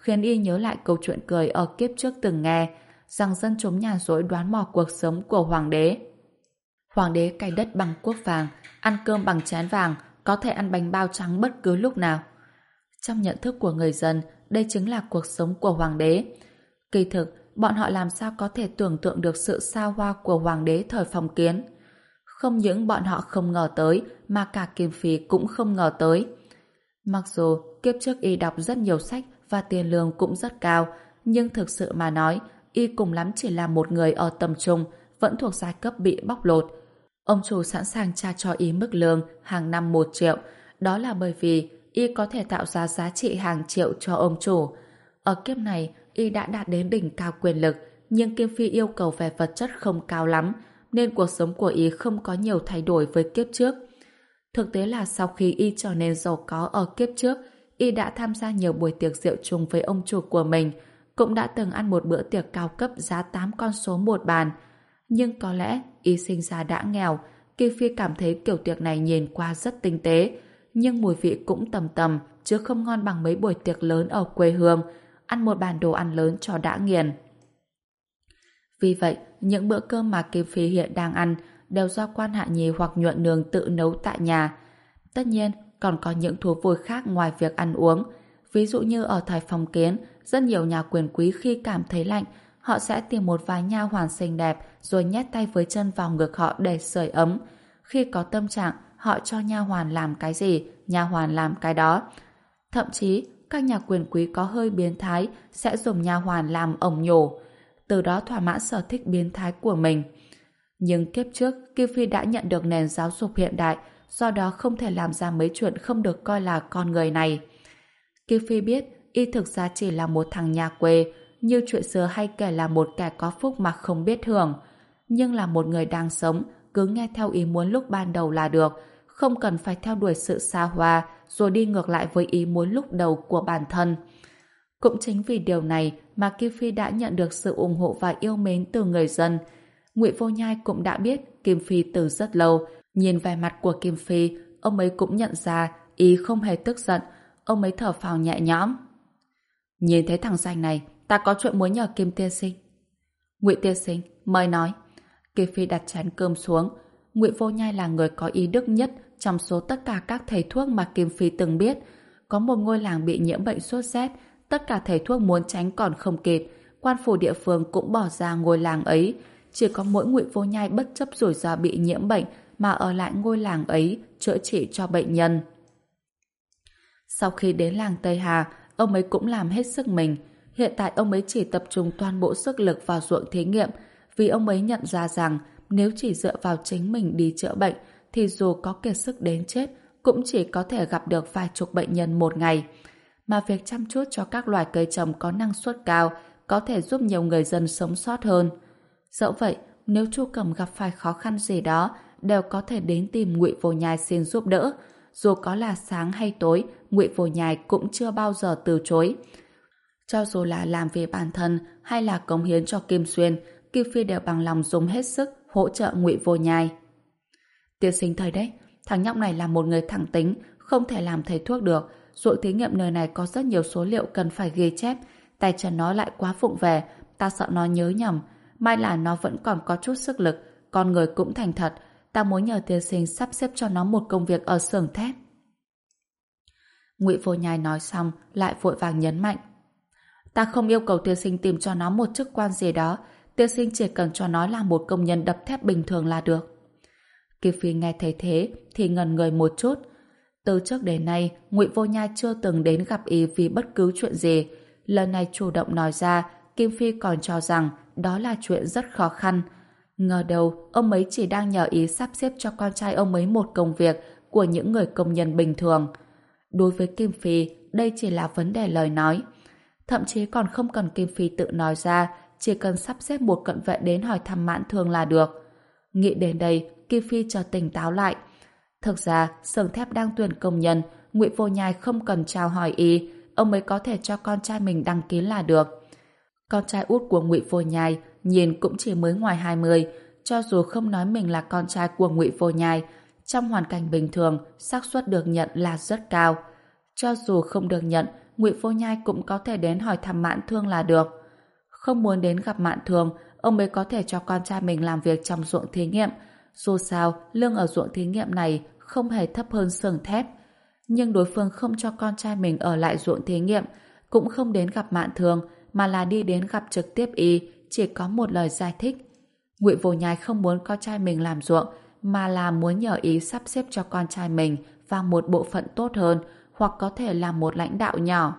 khiến y nhớ lại câu chuyện cười ở kiếp trước từng nghe, rằng dân chúng nhàn rỗi đoán mò cuộc sống của hoàng đế. Hoàng đế cày đất bằng cuốc vàng, ăn cơm bằng chén vàng, có thể ăn bánh bao trắng bất cứ lúc nào. Trong nhận thức của người dân, đây chính là cuộc sống của hoàng đế. Kỳ thực, bọn họ làm sao có thể tưởng tượng được sự xa hoa của hoàng đế thời phong kiến. Không những bọn họ không ngờ tới, mà cả Kim Phi cũng không ngờ tới. Mặc dù kiếp trước y đọc rất nhiều sách và tiền lương cũng rất cao, nhưng thực sự mà nói, y cùng lắm chỉ là một người ở tầm trung, vẫn thuộc giai cấp bị bóc lột. Ông chủ sẵn sàng trả cho y mức lương hàng năm một triệu, đó là bởi vì y có thể tạo ra giá trị hàng triệu cho ông chủ. Ở kiếp này, y đã đạt đến đỉnh cao quyền lực, nhưng Kim Phi yêu cầu về vật chất không cao lắm, nên cuộc sống của y không có nhiều thay đổi với kiếp trước. Thực tế là sau khi y trở nên giàu có ở kiếp trước, y đã tham gia nhiều buổi tiệc rượu chung với ông chủ của mình, cũng đã từng ăn một bữa tiệc cao cấp giá tám con số một bàn. Nhưng có lẽ y sinh ra đã nghèo, Kim Phi cảm thấy kiểu tiệc này nhìn qua rất tinh tế, nhưng mùi vị cũng tầm tầm, chứ không ngon bằng mấy buổi tiệc lớn ở quê hương, ăn một bàn đồ ăn lớn cho đã nghiền. Vì vậy, những bữa cơm mà Kim Phi hiện đang ăn đều do Quan Hạ Nhi hoặc Nhuận Nương tự nấu tại nhà. Tất nhiên, còn có những thú vui khác ngoài việc ăn uống. Ví dụ như ở thời phong kiến, rất nhiều nhà quyền quý khi cảm thấy lạnh, họ sẽ tìm một vài nha hoàn xinh đẹp rồi nhét tay với chân vào ngực họ để sưởi ấm. Khi có tâm trạng, họ cho nha hoàn làm cái gì, nha hoàn làm cái đó. Thậm chí, các nhà quyền quý có hơi biến thái sẽ dùng nha hoàn làm ổng nhổ, từ đó thỏa mãn sở thích biến thái của mình. Nhưng kiếp trước, Kim Phi đã nhận được nền giáo dục hiện đại, do đó không thể làm ra mấy chuyện không được coi là con người này. Kim Phi biết y thực ra chỉ là một thằng nhà quê, như chuyện xưa hay kể là một kẻ có phúc mà không biết hưởng. Nhưng là một người đang sống, cứ nghe theo ý muốn lúc ban đầu là được, không cần phải theo đuổi sự xa hoa rồi đi ngược lại với ý muốn lúc đầu của bản thân. Cũng chính vì điều này mà Kim Phi đã nhận được sự ủng hộ và yêu mến từ người dân. Ngụy Vô Nhai cũng đã biết Kim Phi từ rất lâu. Nhìn vẻ mặt của Kim Phi, ông ấy cũng nhận ra ý không hề tức giận. Ông ấy thở phào nhẹ nhõm. Nhìn thấy thằng danh này, ta có chuyện muốn nhờ Kim tiên sinh. Ngụy tiên sinh, mời nói. Kim Phi đặt chén cơm xuống. Ngụy Vô Nhai là người có ý đức nhất trong số tất cả các thầy thuốc mà Kim Phi từng biết. Có một ngôi làng bị nhiễm bệnh sốt rét, tất cả thầy thuốc muốn tránh còn không kịp, quan phủ địa phương cũng bỏ ra ngôi làng ấy. Chỉ có mỗi Ngụy Vô Nhai bất chấp rủi ro bị nhiễm bệnh mà ở lại ngôi làng ấy chữa trị cho bệnh nhân. Sau khi đến làng Tây Hà, ông ấy cũng làm hết sức mình. Hiện tại ông ấy chỉ tập trung toàn bộ sức lực vào ruộng thí nghiệm, vì ông ấy nhận ra rằng nếu chỉ dựa vào chính mình đi chữa bệnh thì dù có kiệt sức đến chết cũng chỉ có thể gặp được vài chục bệnh nhân một ngày. Mà việc chăm chút cho các loài cây trồng có năng suất cao có thể giúp nhiều người dân sống sót hơn. Dẫu vậy, nếu Chu Cẩm gặp phải khó khăn gì đó, đều có thể đến tìm Ngụy Vô Nhai xin giúp đỡ. Dù có là sáng hay tối, Ngụy Vô Nhai cũng chưa bao giờ từ chối. Cho dù là làm vì bản thân hay là cống hiến cho Kim Xuyên, Kim Phi đều bằng lòng dùng hết sức hỗ trợ Ngụy Vô Nhai. Tiên sinh thấy đấy, thằng nhóc này là một người thẳng tính, không thể làm thầy thuốc được. Ruộng thí nghiệm nơi này có rất nhiều số liệu cần phải ghi chép, tay chân nó lại quá vụng về, ta sợ nó nhớ nhầm. May là nó vẫn còn có chút sức lực, con người cũng thành thật. Ta muốn nhờ tiên sinh sắp xếp cho nó một công việc ở xưởng thép. Ngụy Vô Nhai nói xong lại vội vàng nhấn mạnh. Ta không yêu cầu tiên sinh tìm cho nó một chức quan gì đó, tiên sinh chỉ cần cho nó là một công nhân đập thép bình thường là được. Kim Phi nghe thấy thế thì ngần người một chút. Từ trước đến nay, Ngụy Vô Nhai chưa từng đến gặp y vì bất cứ chuyện gì. Lần này chủ động nói ra, Kim Phi còn cho rằng đó là chuyện rất khó khăn. Ngờ đâu, ông ấy chỉ đang nhờ ý sắp xếp cho con trai ông ấy một công việc của những người công nhân bình thường. Đối với Kim Phi, đây chỉ là vấn đề lời nói. Thậm chí còn không cần Kim Phi tự nói ra, chỉ cần sắp xếp một cận vệ đến hỏi thăm Mãn Thương là được. Nghĩ đến đây, Kim Phi chợt tỉnh táo lại. Thực ra, xưởng thép đang tuyển công nhân, Ngụy Vô Nhai không cần chào hỏi y, ông ấy có thể cho con trai mình đăng ký là được. Con trai út của Ngụy Vô Nhai nhìn cũng chỉ mới ngoài hai mươi, cho dù không nói mình là con trai của Ngụy Vô Nhai, trong hoàn cảnh bình thường, xác suất được nhận là rất cao. Cho dù không được nhận, Ngụy Vô Nhai cũng có thể đến hỏi thăm Mạn Thương là được. Không muốn đến gặp Mạn Thương, ông mới có thể cho con trai mình làm việc trong ruộng thí nghiệm. Dù sao, lương ở ruộng thí nghiệm này không hề thấp hơn xưởng thép. Nhưng đối phương không cho con trai mình ở lại ruộng thí nghiệm, cũng không đến gặp Mạn Thương, mà là đi đến gặp trực tiếp y, chỉ có một lời giải thích. Ngụy Vô Nhai không muốn con trai mình làm ruộng, mà là muốn nhờ ý sắp xếp cho con trai mình vào một bộ phận tốt hơn, hoặc có thể là một lãnh đạo nhỏ.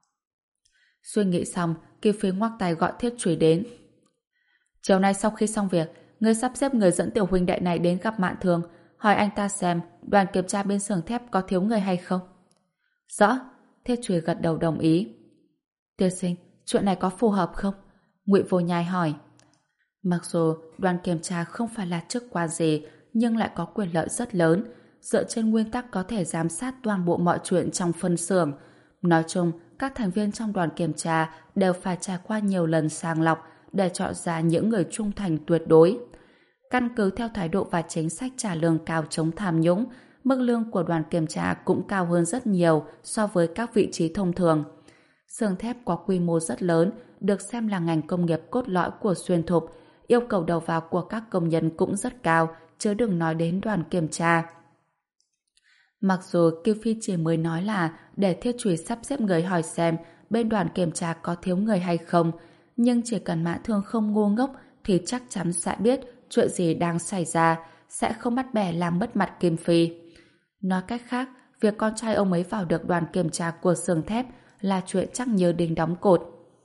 Suy nghĩ xong, Kim Phi ngoắc tay gọi Thiết Chùy đến. Chiều nay sau khi xong việc, ngươi sắp xếp người dẫn tiểu huynh đệ này đến gặp Mạn Thương, hỏi anh ta xem đoàn kiểm tra bên xưởng thép có thiếu người hay không. Rõ, Thiết Chùy gật đầu đồng ý. Tiên sinh, chuyện này có phù hợp không? Ngụy Vô Nhai hỏi. Mặc dù đoàn kiểm tra không phải là chức quan gì, nhưng lại có quyền lợi rất lớn, dựa trên nguyên tắc có thể giám sát toàn bộ mọi chuyện trong phân xưởng. Nói chung, các thành viên trong đoàn kiểm tra đều phải trải qua nhiều lần sàng lọc để chọn ra những người trung thành tuyệt đối. Căn cứ theo thái độ và chính sách trả lương cao chống tham nhũng, mức lương của đoàn kiểm tra cũng cao hơn rất nhiều so với các vị trí thông thường. Xưởng thép có quy mô rất lớn, được xem là ngành công nghiệp cốt lõi của Xuyên Thục, yêu cầu đầu vào của các công nhân cũng rất cao, chứ đừng nói đến đoàn kiểm tra. Mặc dù Kiều Phi chỉ mới nói là để Thiết Chùy sắp xếp người hỏi xem bên đoàn kiểm tra có thiếu người hay không, nhưng chỉ cần Mã Thương không ngu ngốc thì chắc chắn sẽ biết chuyện gì đang xảy ra, sẽ không bắt bẻ làm mất mặt Kim Phi. Nói cách khác, việc con trai ông ấy vào được đoàn kiểm tra của xưởng thép là chuyện chắc như đinh đóng cột.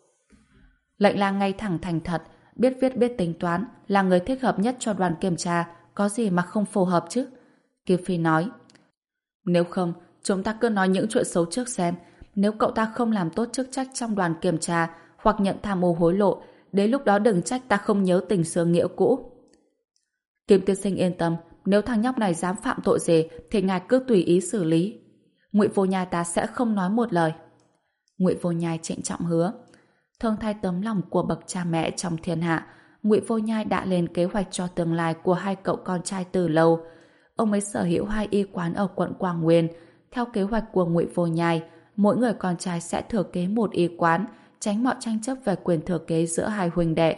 Lệnh là ngay thẳng thành thật, biết viết biết tính toán, là người thích hợp nhất cho đoàn kiểm tra, có gì mà không phù hợp chứ? Kim Phi nói. Nếu không, chúng ta cứ nói những chuyện xấu trước xem. Nếu cậu ta không làm tốt chức trách trong đoàn kiểm tra hoặc nhận tham ô hối lộ, đến lúc đó đừng trách ta không nhớ tình xưa nghĩa cũ. Kim tiên sinh yên tâm, nếu thằng nhóc này dám phạm tội gì thì ngài cứ tùy ý xử lý. Ngụy Vô Nhai ta sẽ không nói một lời. Ngụy Vô Nhai trịnh trọng hứa. Thương thay tấm lòng của bậc cha mẹ trong thiên hạ, Ngụy Vô Nhai đã lên kế hoạch cho tương lai của hai cậu con trai từ lâu. Ông ấy sở hữu hai y quán ở quận Quảng Nguyên. Theo kế hoạch của Ngụy Vô Nhai, mỗi người con trai sẽ thừa kế một y quán, tránh mọi tranh chấp về quyền thừa kế giữa hai huynh đệ.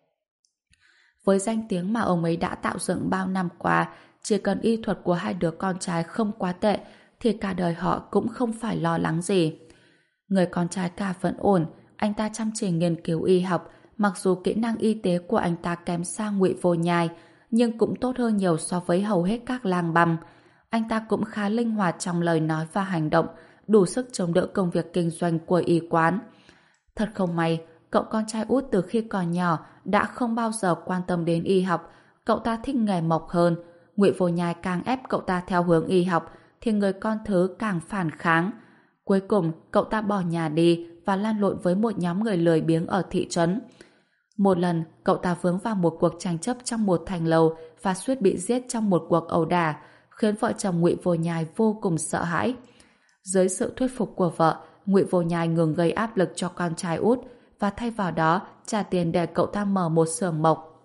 Với danh tiếng mà ông ấy đã tạo dựng bao năm qua, chỉ cần y thuật của hai đứa con trai không quá tệ, thì cả đời họ cũng không phải lo lắng gì. Người con trai cả vẫn ổn, anh ta chăm chỉ nghiên cứu y học, mặc dù kỹ năng y tế của anh ta kém xa Ngụy Vô Nhai, nhưng cũng tốt hơn nhiều so với hầu hết các lang băm. Anh ta cũng khá linh hoạt trong lời nói và hành động, đủ sức chống đỡ công việc kinh doanh của y quán. Thật không may, cậu con trai út từ khi còn nhỏ đã không bao giờ quan tâm đến y học, cậu ta thích nghề mộc hơn. Ngụy Vô Nhai càng ép cậu ta theo hướng y học, thì người con thứ càng phản kháng. Cuối cùng, cậu ta bỏ nhà đi và lan lộn với một nhóm người lười biếng ở thị trấn. Một lần, cậu ta vướng vào một cuộc tranh chấp trong một thành lầu và suýt bị giết trong một cuộc ẩu đả, khiến vợ chồng Ngụy Vô Nhai vô cùng sợ hãi. Dưới sự thuyết phục của vợ, Ngụy Vô Nhai ngừng gây áp lực cho con trai út và thay vào đó trả tiền để cậu ta mở một xưởng mộc.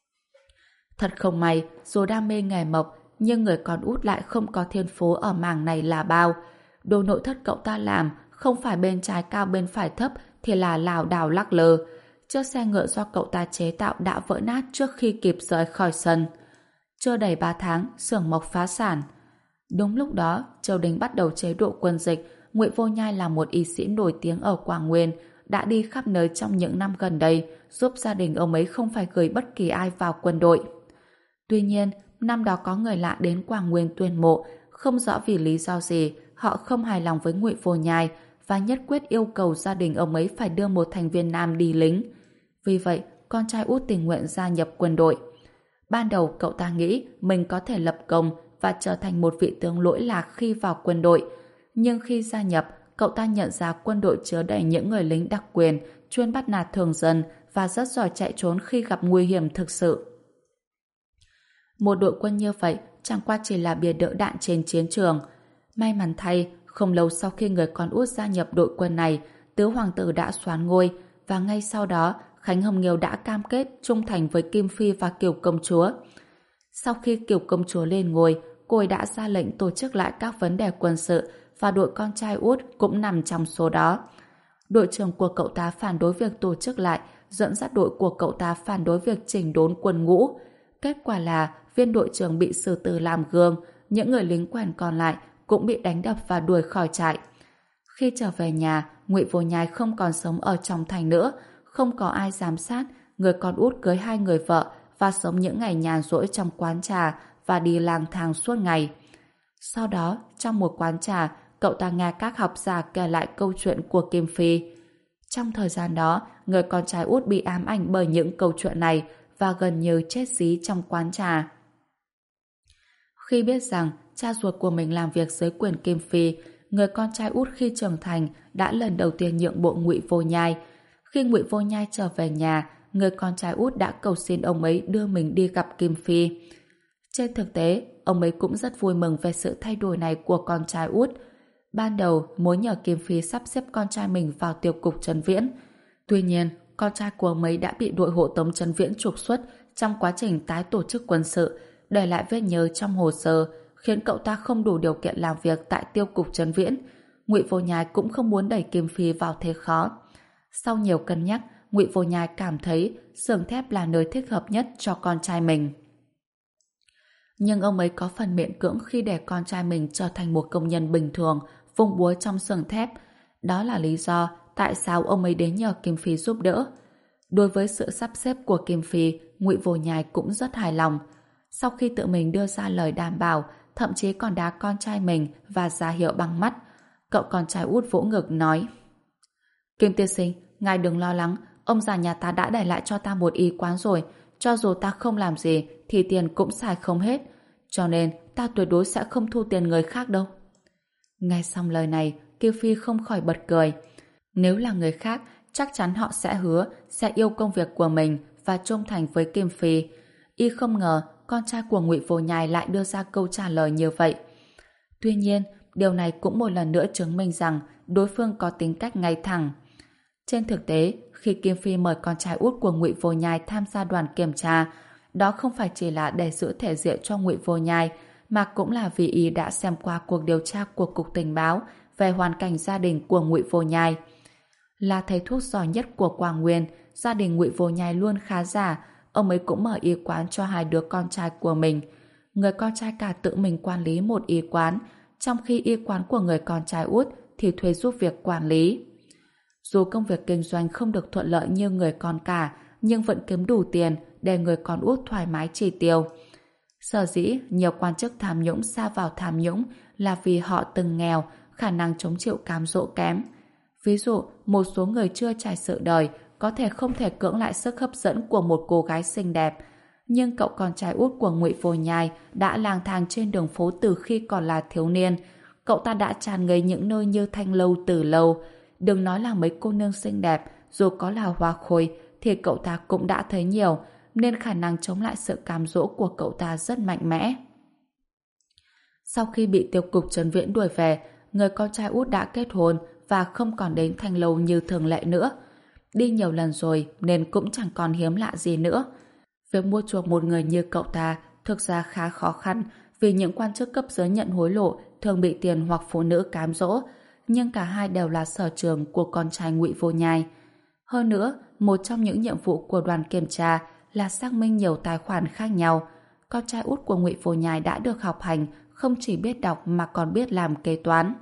Thật không may, dù đam mê nghề mộc, nhưng người con út lại không có thiên phú ở mảng này là bao. Đồ nội thất cậu ta làm không phải bên trái cao bên phải thấp thì là lảo đảo lắc lơ. Chiếc xe ngựa do cậu ta chế tạo đã vỡ nát trước khi kịp rời khỏi sân. Chưa đầy ba tháng, xưởng mộc phá sản. Đúng lúc đó, triều đình bắt đầu chế độ quân dịch. Ngụy Vô Nhai là một y sĩ nổi tiếng ở Quảng Nguyên, đã đi khắp nơi trong những năm gần đây, giúp gia đình ông ấy không phải gửi bất kỳ ai vào quân đội. Tuy nhiên, năm đó có người lạ đến Quảng Nguyên tuyên mộ, không rõ vì lý do gì, họ không hài lòng với Ngụy Vô Nhai và nhất quyết yêu cầu gia đình ông ấy phải đưa một thành viên nam đi lính. Vì vậy, con trai út tình nguyện gia nhập quân đội. Ban đầu cậu ta nghĩ mình có thể lập công và trở thành một vị tướng lỗi lạc khi vào quân đội. Nhưng khi gia nhập, cậu ta nhận ra quân đội chứa đầy những người lính đặc quyền, chuyên bắt nạt thường dân và rất giỏi chạy trốn khi gặp nguy hiểm thực sự. Một đội quân như vậy chẳng qua chỉ là bia đỡ đạn trên chiến trường. May mắn thay, không lâu sau khi người con út gia nhập đội quân này, tứ hoàng tử đã soán ngôi và ngay sau đó Khánh Hồng Nghiêu đã cam kết trung thành với Kim Phi và Kiều Công Chúa. Sau khi Kiều Công Chúa lên ngôi, cô ấy đã ra lệnh tổ chức lại các vấn đề quân sự và đội con trai út cũng nằm trong số đó. Đội trưởng của cậu ta phản đối việc tổ chức lại, dẫn dắt đội của cậu ta phản đối việc chỉnh đốn quân ngũ. Kết quả là viên đội trưởng bị xử tử làm gương, những người lính quèn còn lại cũng bị đánh đập và đuổi khỏi trại. Khi trở về nhà, Ngụy Vô Nhai không còn sống ở trong thành nữa, không có ai giám sát, người con út cưới hai người vợ và sống những ngày nhàn rỗi trong quán trà và đi lang thang suốt ngày. Sau đó, trong một quán trà, cậu ta nghe các học giả kể lại câu chuyện của Kim Phi. Trong thời gian đó, người con trai út bị ám ảnh bởi những câu chuyện này và gần như chết dí trong quán trà. Khi biết rằng cha ruột của mình làm việc dưới quyền Kim Phi, người con trai út khi trưởng thành đã lần đầu tiên nhượng bộ Ngụy Vô Nhai. Khi Ngụy Vô Nhai trở về nhà, người con trai út đã cầu xin ông ấy đưa mình đi gặp Kim Phi. Trên thực tế, ông ấy cũng rất vui mừng về sự thay đổi này của con trai út. Ban đầu muốn nhờ Kim Phi sắp xếp con trai mình vào tiêu cục Trấn Viễn. Tuy nhiên, con trai của ông ấy đã bị đội hộ tống Trấn Viễn trục xuất trong quá trình tái tổ chức quân sự, để lại vết nhơ trong hồ sơ, khiến cậu ta không đủ điều kiện làm việc tại tiêu cục Trấn Viễn. Ngụy Vô Nhai cũng không muốn đẩy Kim Phi vào thế khó. Sau nhiều cân nhắc, Ngụy Vô Nhai cảm thấy xưởng thép là nơi thích hợp nhất cho con trai mình. Nhưng ông ấy có phần miễn cưỡng khi để con trai mình trở thành một công nhân bình thường, vung búa trong xưởng thép. Đó là lý do tại sao ông ấy đến nhờ Kim Phi giúp đỡ. Đối với sự sắp xếp của Kim Phi, Ngụy Vô Nhai cũng rất hài lòng. Sau khi tự mình đưa ra lời đảm bảo, thậm chí còn đá con trai mình và ra hiệu bằng mắt, cậu con trai út vỗ ngực nói: Kim tiên sinh, ngài đừng lo lắng, ông già nhà ta đã để lại cho ta một y quán rồi, cho dù ta không làm gì thì tiền cũng xài không hết, cho nên ta tuyệt đối sẽ không thu tiền người khác đâu. Nghe xong lời này, Kim Phi không khỏi bật cười. Nếu là người khác, chắc chắn họ sẽ hứa sẽ yêu công việc của mình và trung thành với Kim Phi. Y không ngờ con trai của Ngụy Vô Nhai lại đưa ra câu trả lời như vậy. Tuy nhiên, điều này cũng một lần nữa chứng minh rằng đối phương có tính cách ngay thẳng. Trên thực tế, khi Kim Phi mời con trai út của Ngụy Vô Nhai tham gia đoàn kiểm tra, đó không phải chỉ là để giữ thể diện cho Ngụy Vô Nhai, mà cũng là vì y đã xem qua cuộc điều tra của Cục Tình báo về hoàn cảnh gia đình của Ngụy Vô Nhai. Là thầy thuốc giỏi nhất của Quảng Nguyên, gia đình Ngụy Vô Nhai luôn khá giả, ông ấy cũng mở y quán cho hai đứa con trai của mình. Người con trai cả tự mình quản lý một y quán, trong khi y quán của người con trai út thì thuê giúp việc quản lý. Dù công việc kinh doanh không được thuận lợi như người con cả, nhưng vẫn kiếm đủ tiền để người con út thoải mái chi tiêu. Sở dĩ nhiều quan chức tham nhũng sa vào tham nhũng là vì họ từng nghèo, khả năng chống chịu cám dỗ kém. Ví dụ, một số người chưa trải sự đời có thể không thể cưỡng lại sức hấp dẫn của một cô gái xinh đẹp. Nhưng cậu con trai út của Ngụy Vô Nhai đã lang thang trên đường phố từ khi còn là thiếu niên. Cậu ta đã tràn ngây những nơi như Thanh Lâu từ lâu. Đừng nói là mấy cô nương xinh đẹp, dù có là hoa khôi thì cậu ta cũng đã thấy nhiều, nên khả năng chống lại sự cám dỗ của cậu ta rất mạnh mẽ. Sau khi bị tiêu cục Trấn Viễn đuổi về, người con trai út đã kết hôn và không còn đến Thanh Lâu như thường lệ nữa. Đi nhiều lần rồi nên cũng chẳng còn hiếm lạ gì nữa. Việc mua chuộc một người như cậu ta thực ra khá khó khăn, vì những quan chức cấp dưới nhận hối lộ thường bị tiền hoặc phụ nữ cám dỗ, nhưng cả hai đều là sở trường của con trai Ngụy Vô Nhai. Hơn nữa, một trong những nhiệm vụ của đoàn kiểm tra là xác minh nhiều tài khoản khác nhau. Con trai út của Ngụy Vô Nhai đã được học hành, không chỉ biết đọc mà còn biết làm kế toán.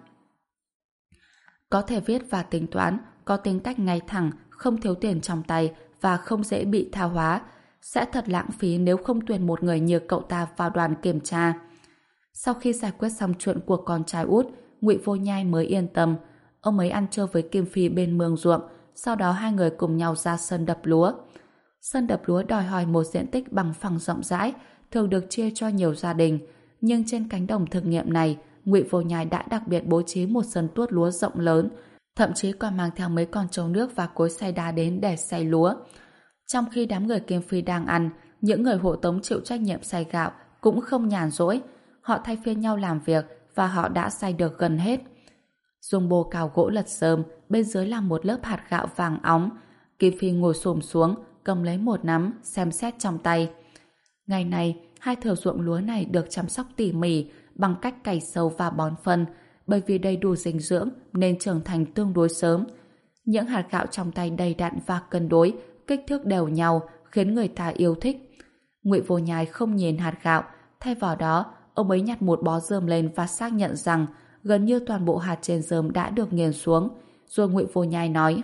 Có thể viết và tính toán, có tính cách ngay thẳng, không thiếu tiền trong tay và không dễ bị tha hóa. Sẽ thật lãng phí nếu không tuyển một người như cậu ta vào đoàn kiểm tra. Sau khi giải quyết xong chuyện của con trai út, Ngụy Vô Nhai mới yên tâm. Ông ấy ăn trưa với Kim Phi bên mương ruộng, sau đó hai người cùng nhau ra sân đập lúa. Sân đập lúa đòi hỏi một diện tích bằng phẳng rộng rãi, thường được chia cho nhiều gia đình. Nhưng trên cánh đồng thực nghiệm này, Ngụy Vô Nhai đã đặc biệt bố trí một sân tuốt lúa rộng lớn, thậm chí còn mang theo mấy con trâu nước và cối xay đá đến để xay lúa. Trong khi đám người Kim Phi đang ăn, những người hộ tống chịu trách nhiệm xay gạo cũng không nhàn rỗi. Họ thay phiên nhau làm việc và họ đã xay được gần hết. Dùng bồ cào gỗ lật xơm, bên dưới là một lớp hạt gạo vàng óng. Kim Phi ngồi xổm xuống, cầm lấy một nắm, xem xét trong tay. Ngày này, hai thửa ruộng lúa này được chăm sóc tỉ mỉ bằng cách cày sâu và bón phân, bởi vì đầy đủ dinh dưỡng nên trưởng thành tương đối sớm. Những hạt gạo trong tay đầy đặn và cân đối, kích thước đều nhau khiến người ta yêu thích. Ngụy Vô Nhai không nhìn hạt gạo, thay vào đó ông ấy nhặt một bó rơm lên và xác nhận rằng gần như toàn bộ hạt trên rơm đã được nghiền xuống. Rồi Ngụy Vô Nhai nói: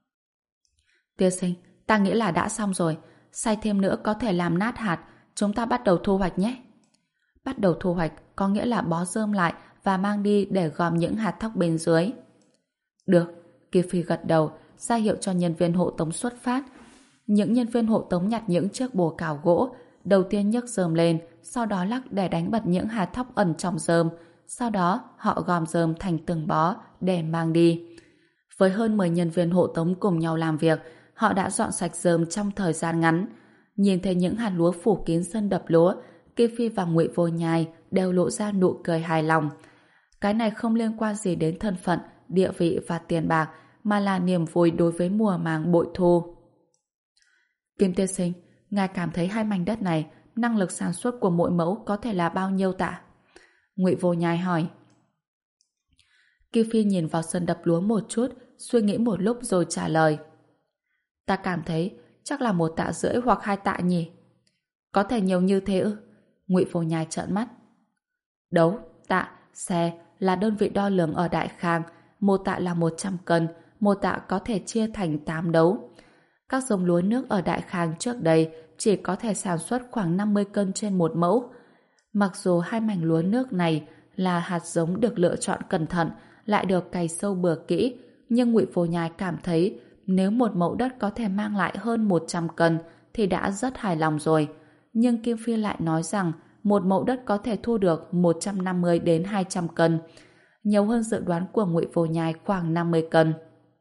Tiên sinh, ta nghĩ là đã xong rồi. Xay thêm nữa có thể làm nát hạt. Chúng ta bắt đầu thu hoạch nhé. Bắt đầu thu hoạch có nghĩa là bó rơm lại và mang đi để gom những hạt thóc bên dưới. Được, Kiều Phi gật đầu, ra hiệu cho nhân viên hộ tống xuất phát. Những nhân viên hộ tống nhặt những chiếc bồ cào gỗ, đầu tiên nhấc rơm lên, sau đó lắc để đánh bật những hạt thóc ẩn trong rơm. Sau đó họ gom rơm thành từng bó để mang đi. Với hơn mười nhân viên hộ tống cùng nhau làm việc, họ đã dọn sạch rơm trong thời gian ngắn. Nhìn thấy những hạt lúa phủ kín sân đập lúa, Kiều Phi và Ngụy Vô Nhai đều lộ ra nụ cười hài lòng. Cái này không liên quan gì đến thân phận, địa vị và tiền bạc, mà là niềm vui đối với mùa màng bội thu. Kim tiên sinh, ngài cảm thấy hai mảnh đất này, năng lực sản xuất của mỗi mẫu có thể là bao nhiêu tạ? Ngụy Vô Nhai hỏi. Kiều Phi nhìn vào sân đập lúa một chút, suy nghĩ một lúc rồi trả lời. Ta cảm thấy chắc là một tạ rưỡi hoặc hai tạ nhỉ? Có thể nhiều như thế ư? Ngụy Vô Nhai trợn mắt. Đấu, tạ, xe là đơn vị đo lường ở Đại Khang. Một tạ là một trăm cân, một tạ có thể chia thành tám đấu. Các giống lúa nước ở Đại Khang trước đây chỉ có thể sản xuất khoảng năm mươi cân trên một mẫu. Mặc dù hai mảnh lúa nước này là hạt giống được lựa chọn cẩn thận, lại được cày sâu bừa kỹ, nhưng Ngụy Vô Nhai cảm thấy nếu một mẫu đất có thể mang lại hơn một trăm cân thì đã rất hài lòng rồi. Nhưng Kim Phi lại nói rằng một mẫu đất có thể thu được một trăm năm mươi đến hai trăm cân, nhiều hơn dự đoán của Ngụy Vô Nhai khoảng năm mươi cân.